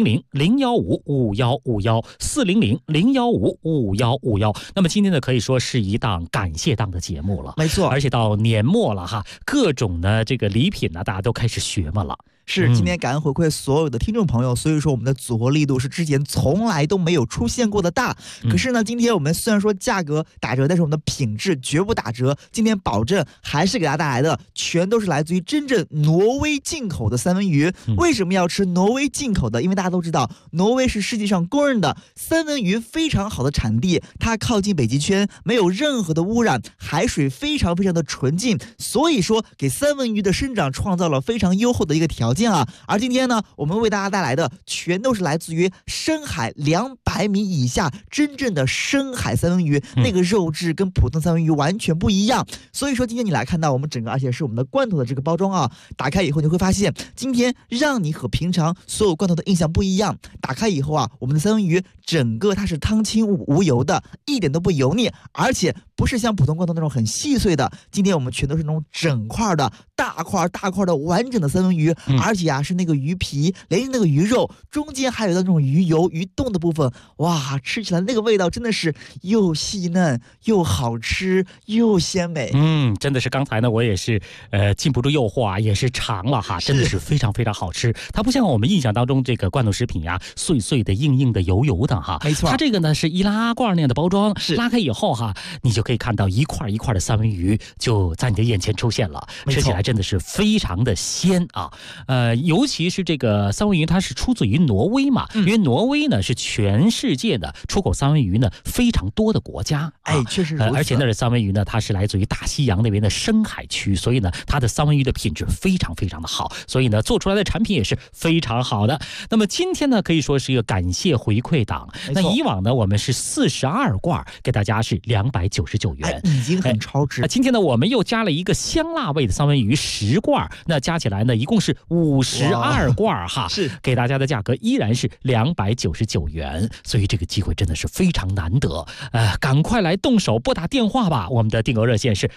400-015-5151，400-015-5151。那么今天呢，可以说是一档感谢档的节目了， 没错， 而且到年末了哈，各种的这个礼品呢，大家都开始学嘛了。 是今天感恩回馈所有的听众朋友，所以说我们的组合力度是之前从来都没有出现过的大。可是呢，今天我们虽然说价格打折，但是我们的品质绝不打折。今天保证还是给大家带来的全都是来自于真正挪威进口的三文鱼。为什么要吃挪威进口的？因为大家都知道，挪威是世界上公认的三文鱼非常好的产地，它靠近北极圈，没有任何的污染，海水非常非常的纯净，所以说给三文鱼的生长创造了非常优厚的一个条件。而今天呢，我们为大家带来的全都是来自于深海200米以下真正的深海三文鱼，那个肉质跟普通三文鱼完全不一样。所以说今天你来看到我们整个，而且是我们的罐头的这个包装啊，打开以后你会发现，今天让你和平常所有罐头的印象不一样。打开以后啊，我们的三文鱼整个它是汤清无油的，一点都不油腻，而且不是像普通罐头那种很细碎的，今天我们全都是那种整块的大块的完整的三文鱼，而且啊是那个鱼皮连那个鱼肉中间还有那种鱼油鱼冻的部分，哇，吃起来那个味道真的是又细嫩又好吃又鲜美。 真的是刚才呢我也是禁不住诱惑啊，也是尝了哈，真的是非常非常好吃。它不像我们印象当中这个罐头食品呀，碎碎的硬硬的油油的哈， 没错， 它这个呢是易拉罐那样的包装，拉开以后哈，你就可以看到一块一块的三文鱼就在你的眼前出现了，吃起来真的是非常的鲜啊。尤其是这个三文鱼，它是出自于挪威嘛，因为挪威呢是全世界的出口三文鱼呢非常多的国家， 确实如此。 而且那的三文鱼呢，它是来自于大西洋那边的深海区，所以呢，它的三文鱼的品质非常非常的好，所以呢，做出来的产品也是非常好的。那么今天呢，可以说是一个感谢回馈档。那以往呢，我们是42罐，给大家是299元， 已经很超值。 今天呢，我们又加了一个香辣味的三文鱼10罐，那加起来呢，一共是52罐哈， 是给大家的价格依然是299元，所以这个机会真的是非常难得。赶快来动手拨打电话吧，我们的订购热线是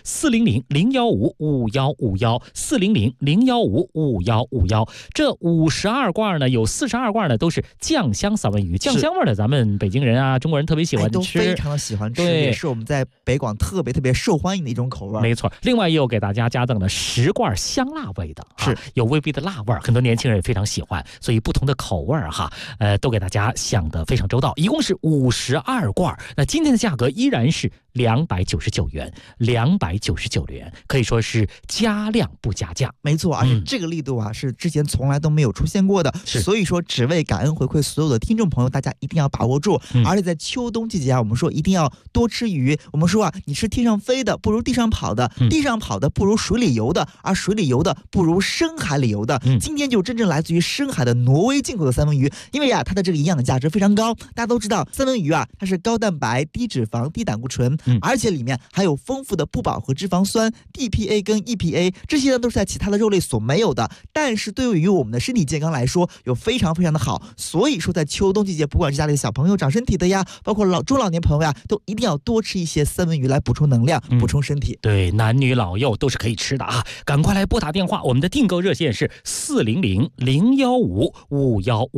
400-015-5151，400-015-5151。这52罐呢，有42罐呢都是酱香三文鱼，酱香味的咱们北京人啊、中国人特别喜欢吃， 都非常的喜欢吃，也是我们在北广特别受欢迎的一种口味。 没错，另外也有给大家加赠了10罐香辣味的， 是有微微的辣味，很多年轻人也非常喜欢，所以不同的口味哈，都给大家想得非常周到，一共是52罐。那今天的价格依然是299元，299元，可以说是加量不加价。 没错，而且这个力度啊，是之前从来都没有出现过的，所以说只为感恩回馈所有的听众朋友，大家一定要把握住。而且在秋冬季节啊，我们说一定要多吃鱼。我们说啊，你吃天上飞的不如地上跑的，地上跑的不如水里游的，而水里游的不如深海里游的。今天就真正来自于深海的挪威进口的三文鱼，因为啊，它的这个营养价值非常高。大家都知道，三文鱼啊，它是高蛋白、低脂肪、低胆固醇，而且里面还有丰富的不饱和脂肪酸 DPA 跟 EPA， 这些呢都是在其他的肉类所没有的，但是对于我们的身体健康来说有非常非常的好。所以说在秋冬季节，不管是家里的小朋友长身体的呀，包括中老年朋友呀，都一定要多吃一些三文鱼来补充能量，补充身体。 对，男女老幼都是可以吃的啊！赶快来拨打电话，我们的订购热线是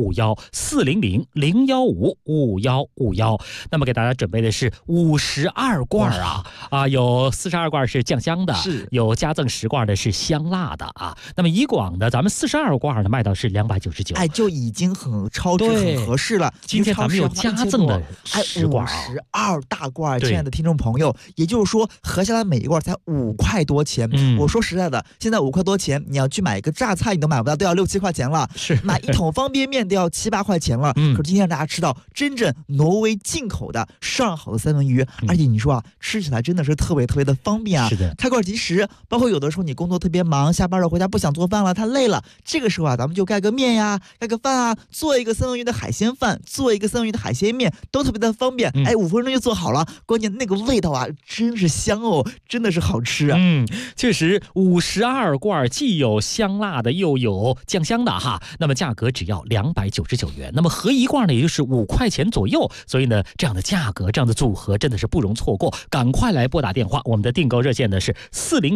400-015-5151，400-015-5151。那么给大家准备的是52 42罐啊，有42罐是酱香的， 是有加赠10罐的是香辣的啊。那么以广的咱们42罐的卖到是299， 哎，就已经很超值很合适了。 今天咱们有加赠的10罐 ，52大罐，亲爱的听众朋友，也就是说合下来每一罐才5块多钱。我说实在的，现在5块多钱，你要去买一个榨菜你都买不到，都要6、7块钱了。 是买一桶方便面都要7、8块钱了。可是今天让大家吃到真正挪威进口的上好的三文鱼，而且你说啊，吃起来真的是特别的方便啊。 是的， 开罐即食。包括有的时候你工作特别忙，下班了回家不想做饭了，太累了，这个时候啊，咱们就盖个面呀，盖个饭啊，做一个三文鱼的海鲜饭，做一个三文鱼的海鲜面，都特别的方便。哎，5分钟就做好了，关键那个味道啊，真是香哦，真的是好吃啊。 确实52罐既有香辣的又有酱香的哈，那么价格只要299元，那么合一罐呢也就是5块钱左右，所以呢这样的价格这样的组合真的是不容错过，赶快来拨打电话，我们的订购热线呢是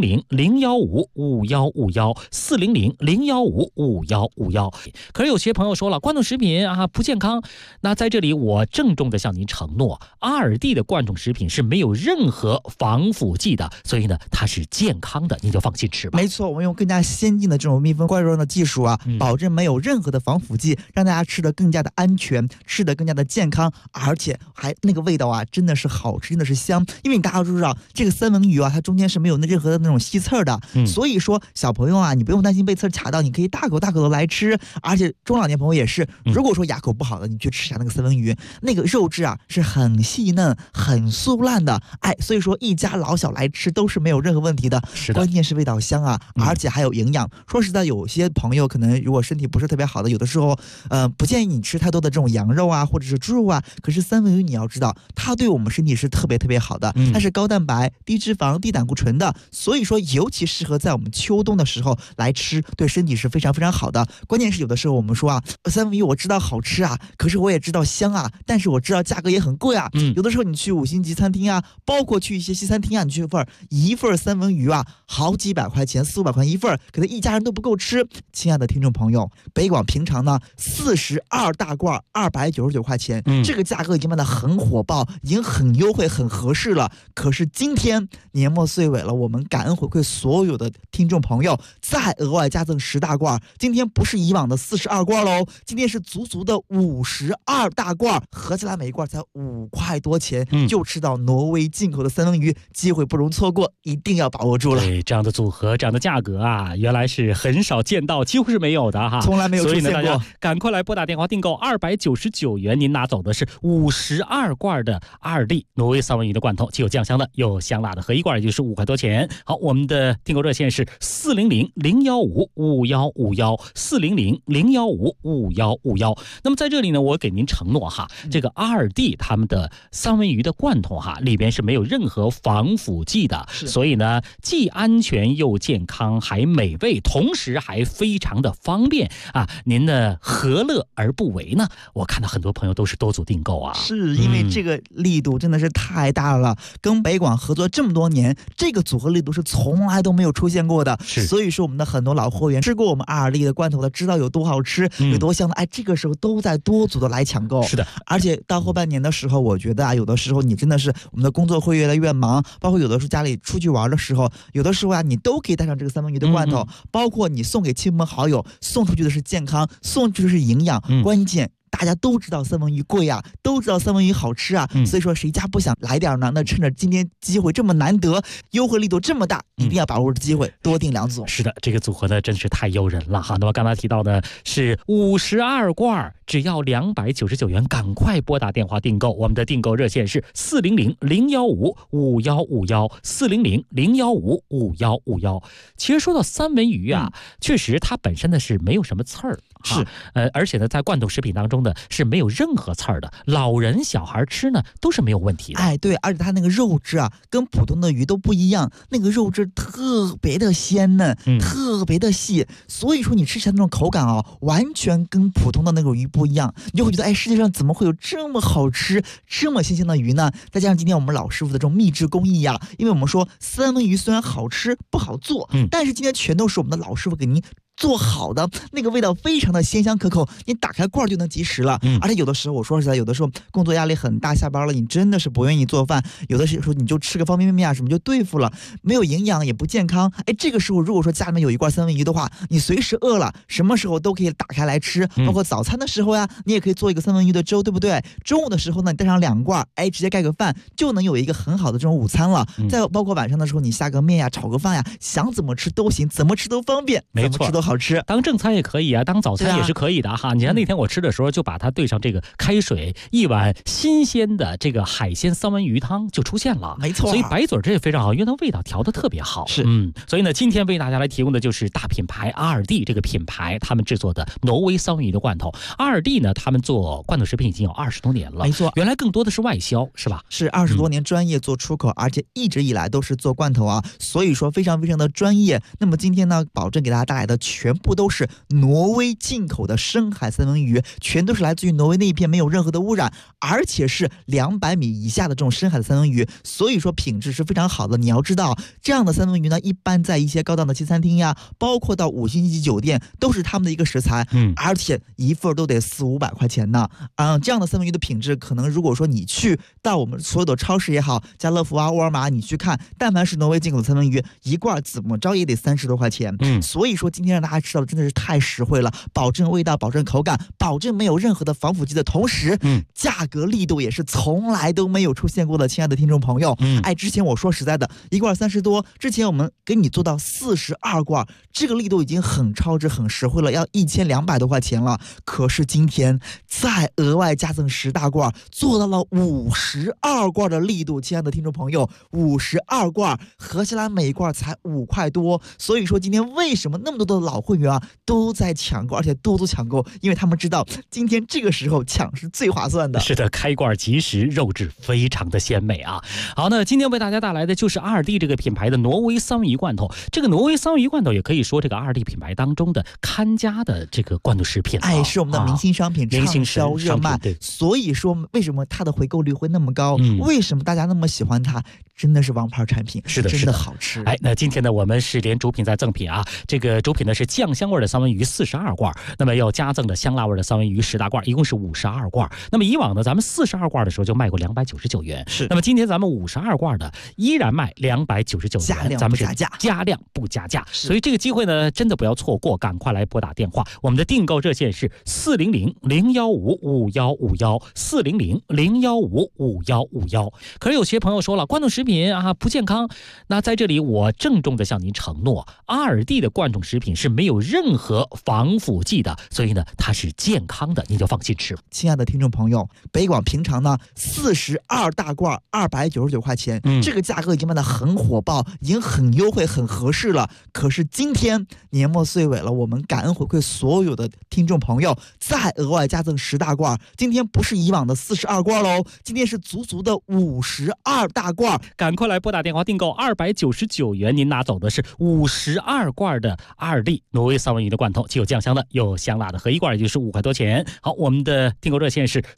400-015-5151，400-015-5151。可是有些朋友说了，罐头食品啊不健康，那在这里我郑重的向您承诺，阿尔蒂的罐头食品是没有任何防腐剂的，所以呢它是健康的，您就放心吃吧。 没错，我们用更加先进的这种密封罐装的技术啊，保证没有任何的防腐剂，让大家吃得更加的安全，吃得更加的健康，而且还那个味道啊真的是好吃，真的是香。因为你大家都知道这个三文鱼啊，它中间是没有任何的那种吸刺的，所以说小朋友啊，你不用担心被刺卡到，你可以大口的来吃。而且中老年朋友也是，如果说牙口不好的，你去吃一下那个三文鱼，那个肉质啊是很细嫩很酥烂的，哎，所以说一家老小来吃都是没有任何问题的。 是的， 关键是味道香啊，而且还有营养。说实在，有些朋友可能如果身体不是特别好的，有的时候不建议你吃太多的这种羊肉啊或者是猪肉啊，可是三文鱼你要知道它对我们身体是特别好的，它是高蛋白低脂肪低胆固醇的，所以说尤其适合在我们秋冬的时候来吃，对身体是非常好的。关键是有的时候我们说啊，三文鱼我知道好吃啊，可是我也知道香啊，但是我知道价格也很贵啊。有的时候你去5星级餐厅啊，包括去一些西餐厅啊，你去一份三文鱼啊好几百块钱，400-500块钱一份，可能一家人都不够吃。亲爱的听众朋友，北广平常呢42大罐299块钱，这个价格已经卖得很火爆，已经很优惠很合适了。可是今天年末岁尾了，我们感恩回馈所有的听众朋友，再额外加赠10大罐，今天不是以往的42罐喽，今天是足足的52大罐，合起来每一罐才5块多钱，就吃到挪威进口的三文鱼，机会不容错过，一定要把握住了。 对，这样的组合这样的价格啊，原来是很少见到，几乎是没有的哈， 从来没有出现过。 所以呢，大家赶快来拨打电话订购299元，您拿走的是52罐的阿尔蒂挪威三文鱼的罐头，既有酱香的又有香辣的，合一罐也就是5块多钱。好，我们的订购热线是400-015-5151，400-015-5151。那么在这里呢，我给您承诺哈，这个阿尔蒂他们的三文鱼的罐头哈，里边是没有任何防腐剂的，所以呢，既安全又健康，还美味，同时还非常的方便啊！您呢，何乐而不为呢？我看到很多朋友都是多组订购啊， 是因为这个力度真的是太大了，跟北广合作这么多年，这个组合力度是从来都没有出现过的。所以说我们的很多老货源吃过我们阿尔蒂的罐头的，知道有多好吃，有多香的，哎，这个时候都在多组的来抢购。 是的， 而且到后半年的时候，我觉得啊，有的时候你真的是我们的工作会越来越忙，包括有的时候家里出去玩的时候，有的时候啊，你都可以带上这个三文鱼的罐头，包括你送给亲朋好友，送出去的是健康，送出去的是营养，关键大家都知道三文鱼贵啊，都知道三文鱼好吃啊，所以说谁家不想来点呢？那趁着今天机会这么难得，优惠力度这么大，一定要把握住机会，多订2组。 是的，这个组合呢真是太诱人了哈。那么刚才提到的是52罐，只要299元，赶快拨打电话订购。我们的订购热线是400-015-5151，400-015-5151。其实说到三文鱼啊，确实它本身呢是没有什么刺儿， 是而且呢在罐头食品当中呢是没有任何刺儿的，老人小孩吃呢都是没有问题的。 哎，对，而且它那个肉质啊跟普通的鱼都不一样，那个肉质特别的鲜嫩，特别的细，所以说你吃起来那种口感啊，完全跟普通的那种鱼不一样，你就会觉得哎，世界上怎么会有这么好吃这么新鲜的鱼呢？再加上今天我们老师傅的这种秘制工艺啊，因为我们说三文鱼虽然好吃不好做，但是今天全都是我们的老师傅给您做好的，那个味道非常的鲜香可口，你打开罐就能即食了。而且有的时候我说实在，有的时候工作压力很大，下班了你真的是不愿意做饭，有的时候你就吃个方便面啊什么就对付了，没有营养也不健康。哎，这个时候如果说家里面有一罐三文鱼的话，你随时饿了什么时候都可以打开来吃，包括早餐的时候呀，你也可以做一个三文鱼的粥，对不对？中午的时候呢，你带上2罐，哎，直接盖个饭就能有一个很好的这种午餐了。再包括晚上的时候，你下个面呀，炒个饭呀，想怎么吃都行，怎么吃都方便， 没错， 怎么吃都好吃。 当正餐也可以啊，当早餐也是可以的哈。你看那天我吃的时候，就把它兑上这个开水，一碗新鲜的这个海鲜三文鱼汤就出现了， 没错。 所以白嘴这也非常好，因为它味道调得特别好。 是， 所以呢，今天为大家来提供的就是大品牌阿尔蒂这个品牌他们制作的挪威三文鱼的罐头。阿尔蒂呢，他们做罐头食品已经有20多年了， 没错。 原来更多的是外销，是吧？ 是20多年专业做出口，而且一直以来都是做罐头啊，所以说非常非常的专业。那么今天呢，保证给大家带来的全部都是挪威进口的深海三文鱼，全都是来自于挪威那一片，没有任何的污染，而且是200米以下的这种深海的三文鱼，所以说品质是非常好的。你要知道，这样的三文鱼呢，一般在一些高档的西餐厅呀，包括到5星级酒店，都是他们的一个食材，而且一份都得400-500块钱呢。这样的三文鱼的品质，可能如果说你去到我们所有的超市也好，家乐福啊、沃尔玛，你去看，但凡是挪威进口的三文鱼，一罐怎么着也得30多块钱。所以说今天让大家吃到的真的是太实惠了，保证味道，保证口感，保证没有任何的防腐剂的同时，价格力度也是从来都没有出现过的。亲爱的听众朋友，之前我说实在的，一罐30多，之前我们给你做到42罐，这个力度已经很超值、很实惠了，要1200多块钱了。可是今天再额外加赠10大罐，做到了52罐的力度。亲爱的听众朋友，52罐合起来每一罐才5块多。所以说今天为什么那么多的老会员啊都在抢购，而且多抢购，因为他们知道今天这个时候抢是最划算的。 是的，开罐即食，肉质非常的鲜美啊。好，那今天为大家带来的就是阿尔蒂这个品牌的挪威三文鱼罐头。这个挪威三文鱼罐头也可以说这个阿尔蒂品牌当中的看家的这个罐头食品， 是我们的明星商品，畅销热卖。所以说为什么它的回购率会那么高？为什么大家那么喜欢它？真的是王牌产品， 是的， 真的好吃。 那今天呢，我们是连主品再赠品啊。这个主品呢是酱香味的三文鱼42罐，那么要加赠的香辣味的三文鱼10大罐，一共是52罐。那么以往呢，咱们42罐的时候就卖过299元， 是。 那么今天咱们52罐的依然卖299元，咱们是加量不加价。所以这个机会呢，真的不要错过，赶快来拨打电话。我们的订购热线是400-015-5151，400-015-5151。可是有些朋友说了，罐头食品啊不健康，那在这里我郑重的向您承诺，阿尔蒂的罐头食品是没有任何防腐剂的，所以呢它是健康的，您就放心吃。 亲爱的听众朋友，北广平常呢42大罐299块钱，这个价格已经卖得很火爆，已经很优惠很合适了。可是今天年末岁尾了，我们感恩回馈所有的听众朋友，再额外加赠10大罐，今天不是以往的42罐喽，今天是足足的52大罐。 赶快来拨打电话订购299元，您拿走的是52罐的阿尔蒂挪威三文鱼的罐头，既有酱香的又有香辣的，合一罐也就是5块多钱。好，我们的订购热线是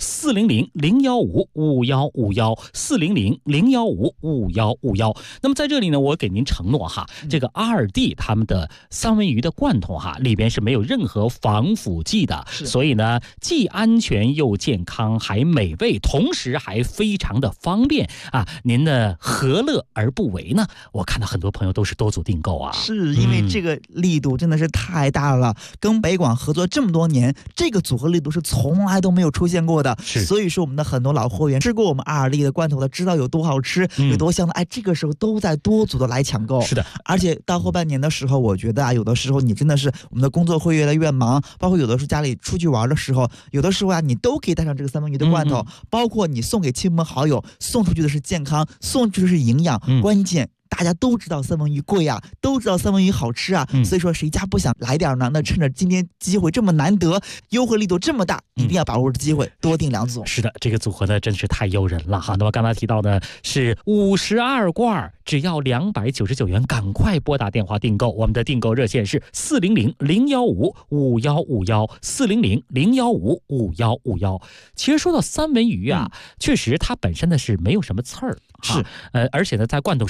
400-015-5151，400-015-5151。那么在这里呢，我给您承诺哈，这个阿尔蒂他们的三文鱼的罐头哈，里边是没有任何防腐剂的，所以呢既安全又健康还美味，同时还非常的方便啊，您呢何乐而不为呢？我看到很多朋友都是多组订购啊， 是因为这个力度真的是太大了，跟北广合作这么多年，这个组合力度是从来都没有出现过的。所以说我们的很多老会员吃过我们阿尔蒂的罐头的，知道有多好吃，有多香的，这个时候都在多组的来抢购。 是的， 而且到后半年的时候，我觉得啊，有的时候你真的是我们的工作会越来越忙，包括有的时候家里出去玩的时候，有的时候啊，你都可以带上这个三文鱼的罐头，包括你送给亲朋好友，送出去的是健康，送出去的是营养，关键大家都知道三文鱼贵啊，都知道三文鱼好吃啊，所以说谁家不想来点呢？那趁着今天机会这么难得，优惠力度这么大，一定要把握着机会，多订2组。 是的，这个组合呢真是太诱人了哈。那么刚才提到的是52罐，只要299元，赶快拨打电话订购。我们的订购热线是400-015-5151，400-015-5151。其实说到三文鱼啊，确实它本身呢是没有什么刺儿， 是而且呢在罐头食品当中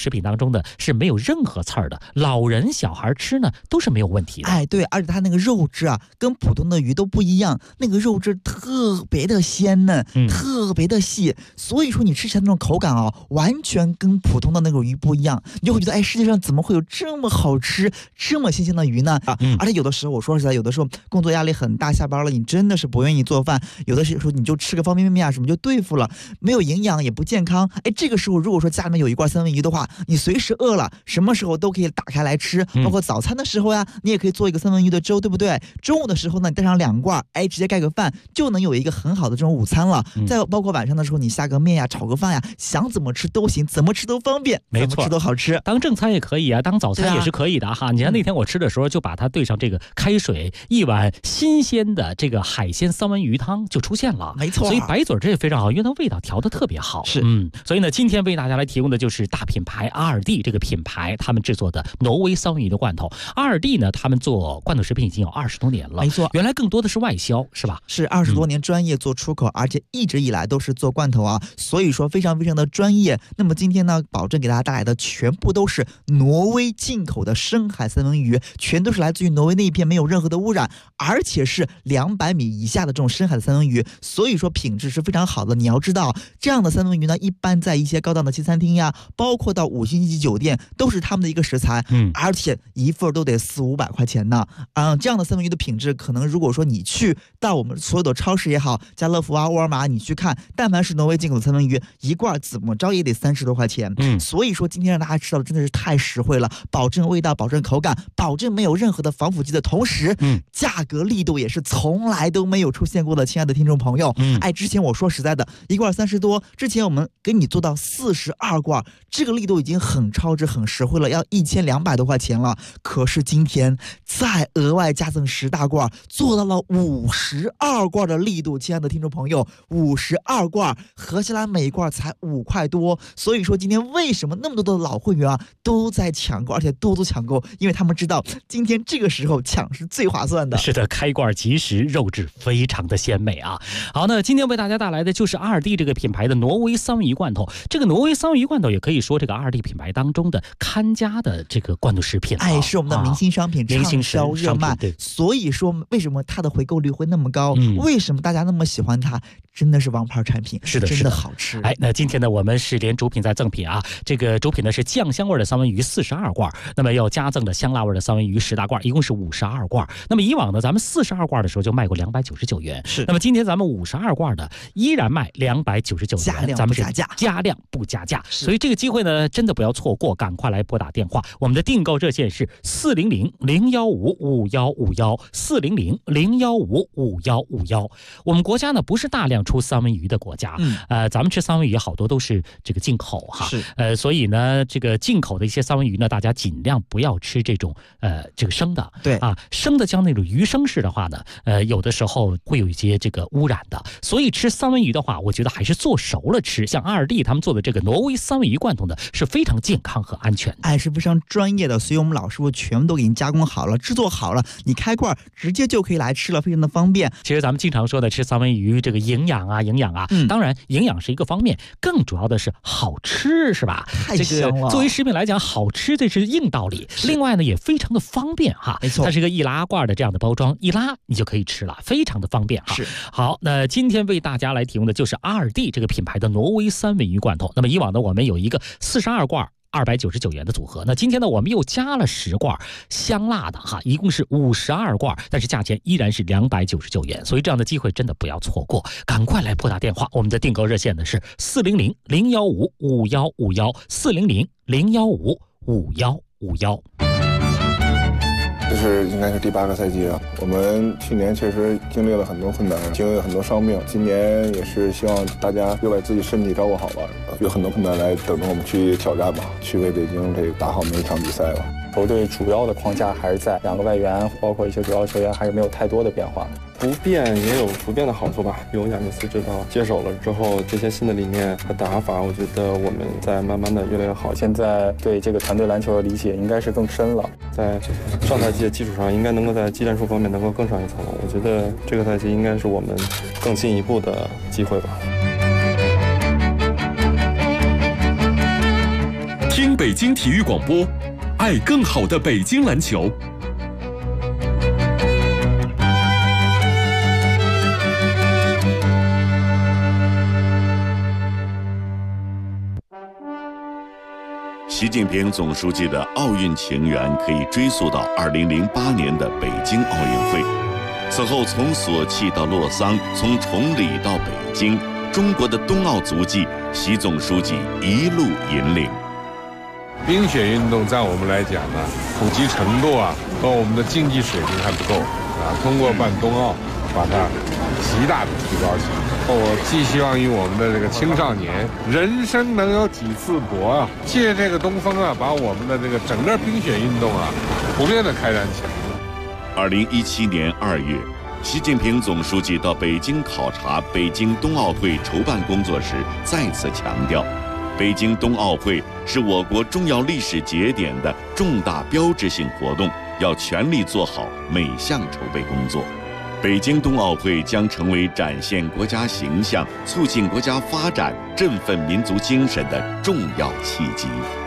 中呢是没有任何刺儿的，老人小孩吃呢都是没有问题的。 哎，对，而且它那个肉质啊，跟普通的鱼都不一样，那个肉质特别的鲜嫩，特别的细，所以说你吃起来那种口感啊，完全跟普通的那种鱼不一样，你就会觉得，哎，世界上怎么会有这么好吃、这么新鲜的鱼呢？而且有的时候，我说实在，有的时候工作压力很大，下班了，你真的是不愿意做饭，有的时候你就吃个方便面啊什么就对付了，没有营养也不健康。哎，这个时候如果说家里面有一罐三文鱼的话，你随时饿了，什么时候都可以打开来吃，包括早餐的时候呀，你也可以做一个三文鱼的粥，对不对？中午的时候呢，你带上2罐，哎，直接盖个饭，就能有一个很好的这种午餐了。再包括晚上的时候，你下个面呀，炒个饭呀，想怎么吃都行，怎么吃都方便， 没错， 怎么吃都好吃。 当正餐也可以啊，当早餐也是可以的哈。你看那天我吃的时候，就把它兑上这个开水，一碗新鲜的这个海鲜三文鱼汤就出现了， 没错。 所以白嘴这也非常好，因为它味道调得特别好。 是， 所以呢，今天为大家来提供的就是大品牌阿尔蒂这个品牌他们制作的挪威三文鱼的罐头。阿尔蒂呢，他们做罐头食品已经有20多年了， 没错。 原来更多的是外销，是吧？ 是20多年专业做出口，而且一直以来都是做罐头啊，所以说非常非常的专业。那么今天呢，保证给大家带来的全部都是挪威进口的深海三文鱼，全都是来自于挪威那一片，没有任何的污染，而且是200米以下的这种深海的三文鱼，所以说品质是非常好的。你要知道，这样的三文鱼呢，一般在一些高档的西餐厅呀，包括到5星级酒店，都是他们的一个食材，而且一份都得400-500块钱呢。这样的三文鱼的品质，可能如果说你去到我们所有的超市也好，家乐福啊、沃尔玛，你去看，但凡是挪威进口的三文鱼，一罐怎么着也得30多块钱。所以说今天让大家吃到的真的是太实惠了，保证味道，保证口感，保证没有任何的防腐剂的同时，价格力度也是从来都没有出现过的。亲爱的听众朋友，哎，之前我说实在的，一罐30多，之前我们给你做到42罐，这个力度已经很超值、很实惠了，要1200多块钱了。可是今天再额外加赠10大罐，做到了52罐的力度。亲爱的听众朋友，52罐合起来每罐才5块多。所以说今天为什么那么多的老会员啊都在抢购，而且多抢购，因为他们知道今天这个时候抢是最划算的。 是的，开罐即食，肉质非常的鲜美啊。好，那今天为大家带来的就是阿尔蒂这个品牌的挪威三文鱼罐头。这个挪威三文鱼罐头也可以说这个阿尔蒂品牌当中的看家的这个罐头食品， 哎，是我们的明星商品，畅销热卖。所以说为什么它的回购率会那么高？为什么大家那么喜欢它？真的是王牌产品， 是的， 真的好吃。 哎，那今天呢，我们是连主品再赠品啊。这个主品呢是酱香味的三文鱼42罐，那么要加赠的香辣味的三文鱼10大罐，一共是52罐。那么以往呢，咱们42罐的时候就卖过299元， 是。 那么今天咱们52罐的依然卖299元， 加量不加价， 加量不加价。所以这个机会呢，真的不要错过，赶快来拨打电话。我们的订购热线是400-015-5151，400-015-5151。我们国家呢不是大量出三文鱼的国家，咱们吃三文鱼好多都是这个进口哈， 是， 所以呢，这个进口的一些三文鱼呢，大家尽量不要吃这种这个生的， 对啊，生的像那种鱼生式的话呢，有的时候会有一些这个污染的，所以吃三文鱼的话，我觉得还是做熟了吃。像阿尔蒂他们做的这个挪威三文鱼罐头呢，是非常健康和安全的， 哎，是非常专业的，所以我们老师傅全部都给你加工好了，制作好了，你开罐直接就可以来吃了，非常的方便。 其实咱们经常说的吃三文鱼，这个营养啊，当然营养是一个方面，更主要的是好吃，是吧？ 太香了。 这个作为食品来讲，好吃这是硬道理。另外呢，也非常的方便哈， 没错， 它是一个易拉罐的这样的包装，一拉你就可以吃了，非常的方便哈。 是。 好，那今天为大家来提供的就是阿尔蒂这个品牌的挪威三文鱼罐头。那么以往呢，我们有一个42罐。299元的组合，那今天呢，我们又加了10罐香辣的哈，一共是52罐，但是价钱依然是299元，所以这样的机会真的不要错过，赶快来拨打电话。我们的订购热线呢是400-015-5151，400-015-5151。 这是应该是第8个赛季了。我们去年确实经历了很多困难，经历了很多伤病。今年也是希望大家又把自己身体照顾好吧，有很多困难来等着我们去挑战吧，去为北京这个打好每一场比赛吧。 球队主要的框架还是在2个外援，包括一些主要球员还是没有太多的变化。 不变也有不变的好处吧。有亚尼斯指导接手了之后，这些新的理念和打法，我觉得我们在慢慢的越来越好。 现在对这个团队篮球的理解应该是更深了， 在上赛季的基础上，应该能够在技战术方面能够更上一层楼。我觉得这个赛季应该是我们更进一步的机会吧。 听北京体育广播，爱更好的北京篮球。 习近平总书记的奥运情缘可以追溯到2008年的北京奥运会。此后，从索契到洛桑，从崇礼到北京，中国的冬奥足迹，习总书记一路引领。 冰雪运动在我们来讲呢，普及程度啊和我们的竞技水平还不够啊。通过办冬奥，把它极大的提高起来。我寄希望于我们的这个青少年，人生能有几次搏啊！借这个东风啊，把我们的这个整个冰雪运动啊，普遍的开展起来。 2017年2月，习近平总书记到北京考察北京冬奥会筹办工作时，再次强调，北京冬奥会是我国重要历史节点的重大标志性活动，要全力做好每项筹备工作。北京冬奥会将成为展现国家形象、促进国家发展、振奋民族精神的重要契机。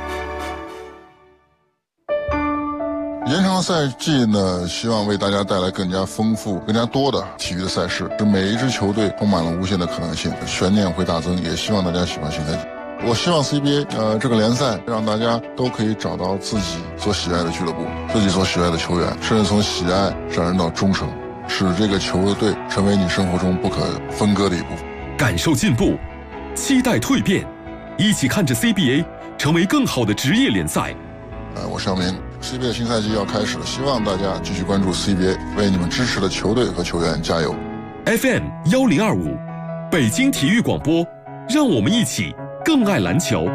延长赛季呢，希望为大家带来更加丰富、更加多的体育的赛事，使每一支球队充满了无限的可能性，悬念会大增。也希望大家喜欢新赛季。我希望 CBA 这个联赛让大家都可以找到自己所喜爱的俱乐部、自己所喜爱的球员，甚至从喜爱上升到忠诚，使这个球队成为你生活中不可分割的一部分。 感受进步，期待蜕变，一起看着 CBA 成为更好的职业联赛。 我上面。 CBA 新赛季要开始了，希望大家继续关注 CBA， 为你们支持的球队和球员加油。 FM 1025，北京体育广播，让我们一起更爱篮球。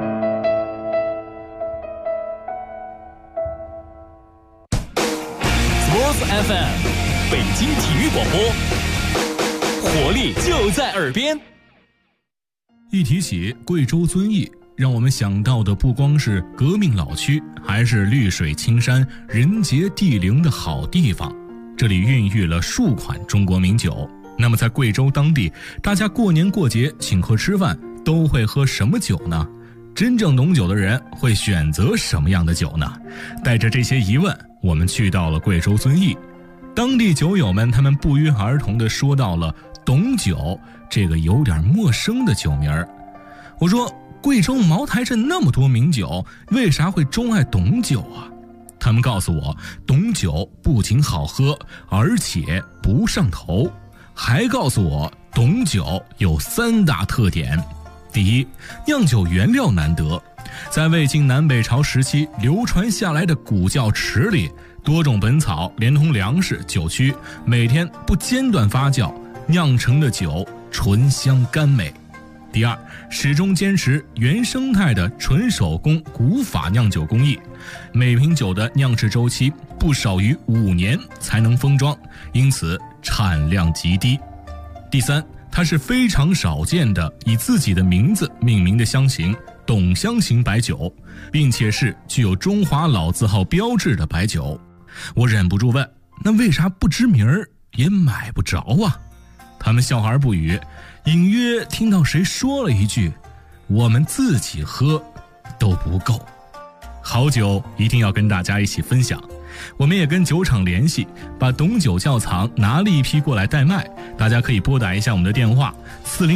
Sports FM， 北京体育广播，活力就在耳边。 一提起贵州遵义， 让我们想到的不光是革命老区，还是绿水青山、人杰地灵的好地方。这里孕育了数款中国名酒。那么在贵州当地，大家过年过节请客吃饭都会喝什么酒呢？真正懂酒的人会选择什么样的酒呢？带着这些疑问，我们去到了贵州遵义。当地酒友们他们不约而同地说到了董酒这个有点陌生的酒名儿。我说， 贵州茅台镇那么多名酒，为啥会钟爱董酒啊？他们告诉我，董酒不仅好喝，而且不上头，还告诉我董酒有3大特点。第一，酿酒原料难得，在魏晋南北朝时期流传下来的古窖池里，多种本草连同粮食、酒曲，每天不间断发酵，酿成的酒醇香甘美。 第二，始终坚持原生态的纯手工古法酿酒工艺，每瓶酒的酿制周期不少于5年才能封装，因此产量极低。第三，它是非常少见的以自己的名字命名的香型——董香型白酒，并且是具有中华老字号标志的白酒。我忍不住问：那为啥不知名儿也买不着啊？他们笑而不语。 隐约听到谁说了一句：“我们自己喝都不够。”好酒一定要跟大家一起分享。我们也跟酒厂联系，把董酒窖藏拿了一批过来代卖。大家可以拨打一下我们的电话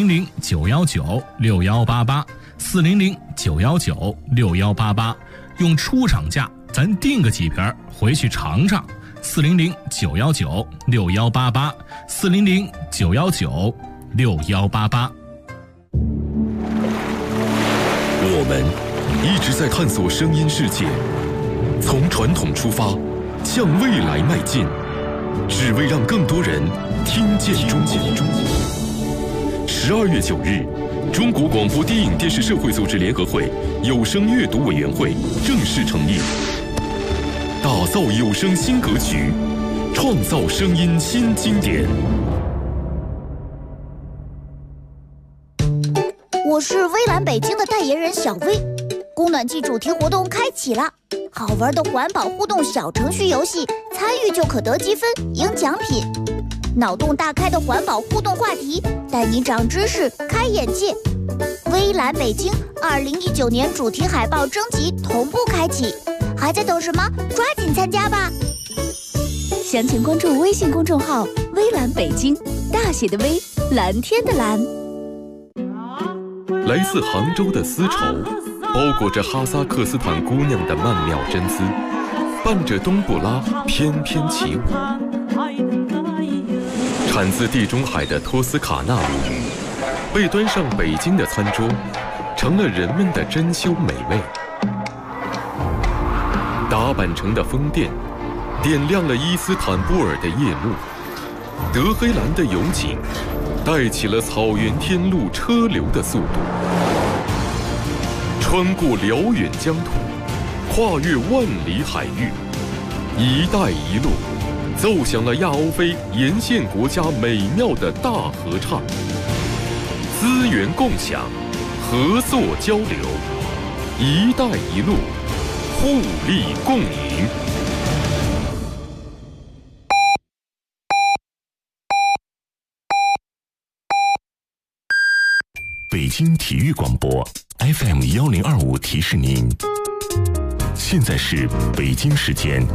：400-919-6188，400-919-6188，用出厂价咱订个几瓶回去尝尝。400-919-6188，400-919-6188。 我们一直在探索声音世界，从传统出发，向未来迈进，只为让更多人听见中国。12月9日，中国广播电影电视社会组织联合会有声阅读委员会正式成立，打造有声新格局，创造声音新经典。 我是微蓝北京的代言人小薇，供暖季主题活动开启了，好玩的环保互动小程序游戏，参与就可得积分、赢奖品。 脑洞大开的环保互动话题，带你长知识、开眼界。微蓝北京2019年主题海报征集同步开启，还在等什么？抓紧参加吧！详情关注微信公众号“微蓝北京”，大写的微，蓝天的蓝。 来自杭州的丝绸，包裹着哈萨克斯坦姑娘的曼妙真姿，伴着冬不拉翩翩起舞。产自地中海的托斯卡纳母语，被端上北京的餐桌，成了人们的珍馐美味。打扮成的风电，点亮了伊斯坦布尔的夜幕。德黑兰的油井，带起了草原天路车流的速度。穿过辽远疆土，跨越万里海域，一带一路奏响了亚欧非沿线国家美妙的大合唱。资源共享，合作交流，一带一路，互利共赢。 北京体育广播 FM 1025提示您，现在是北京时间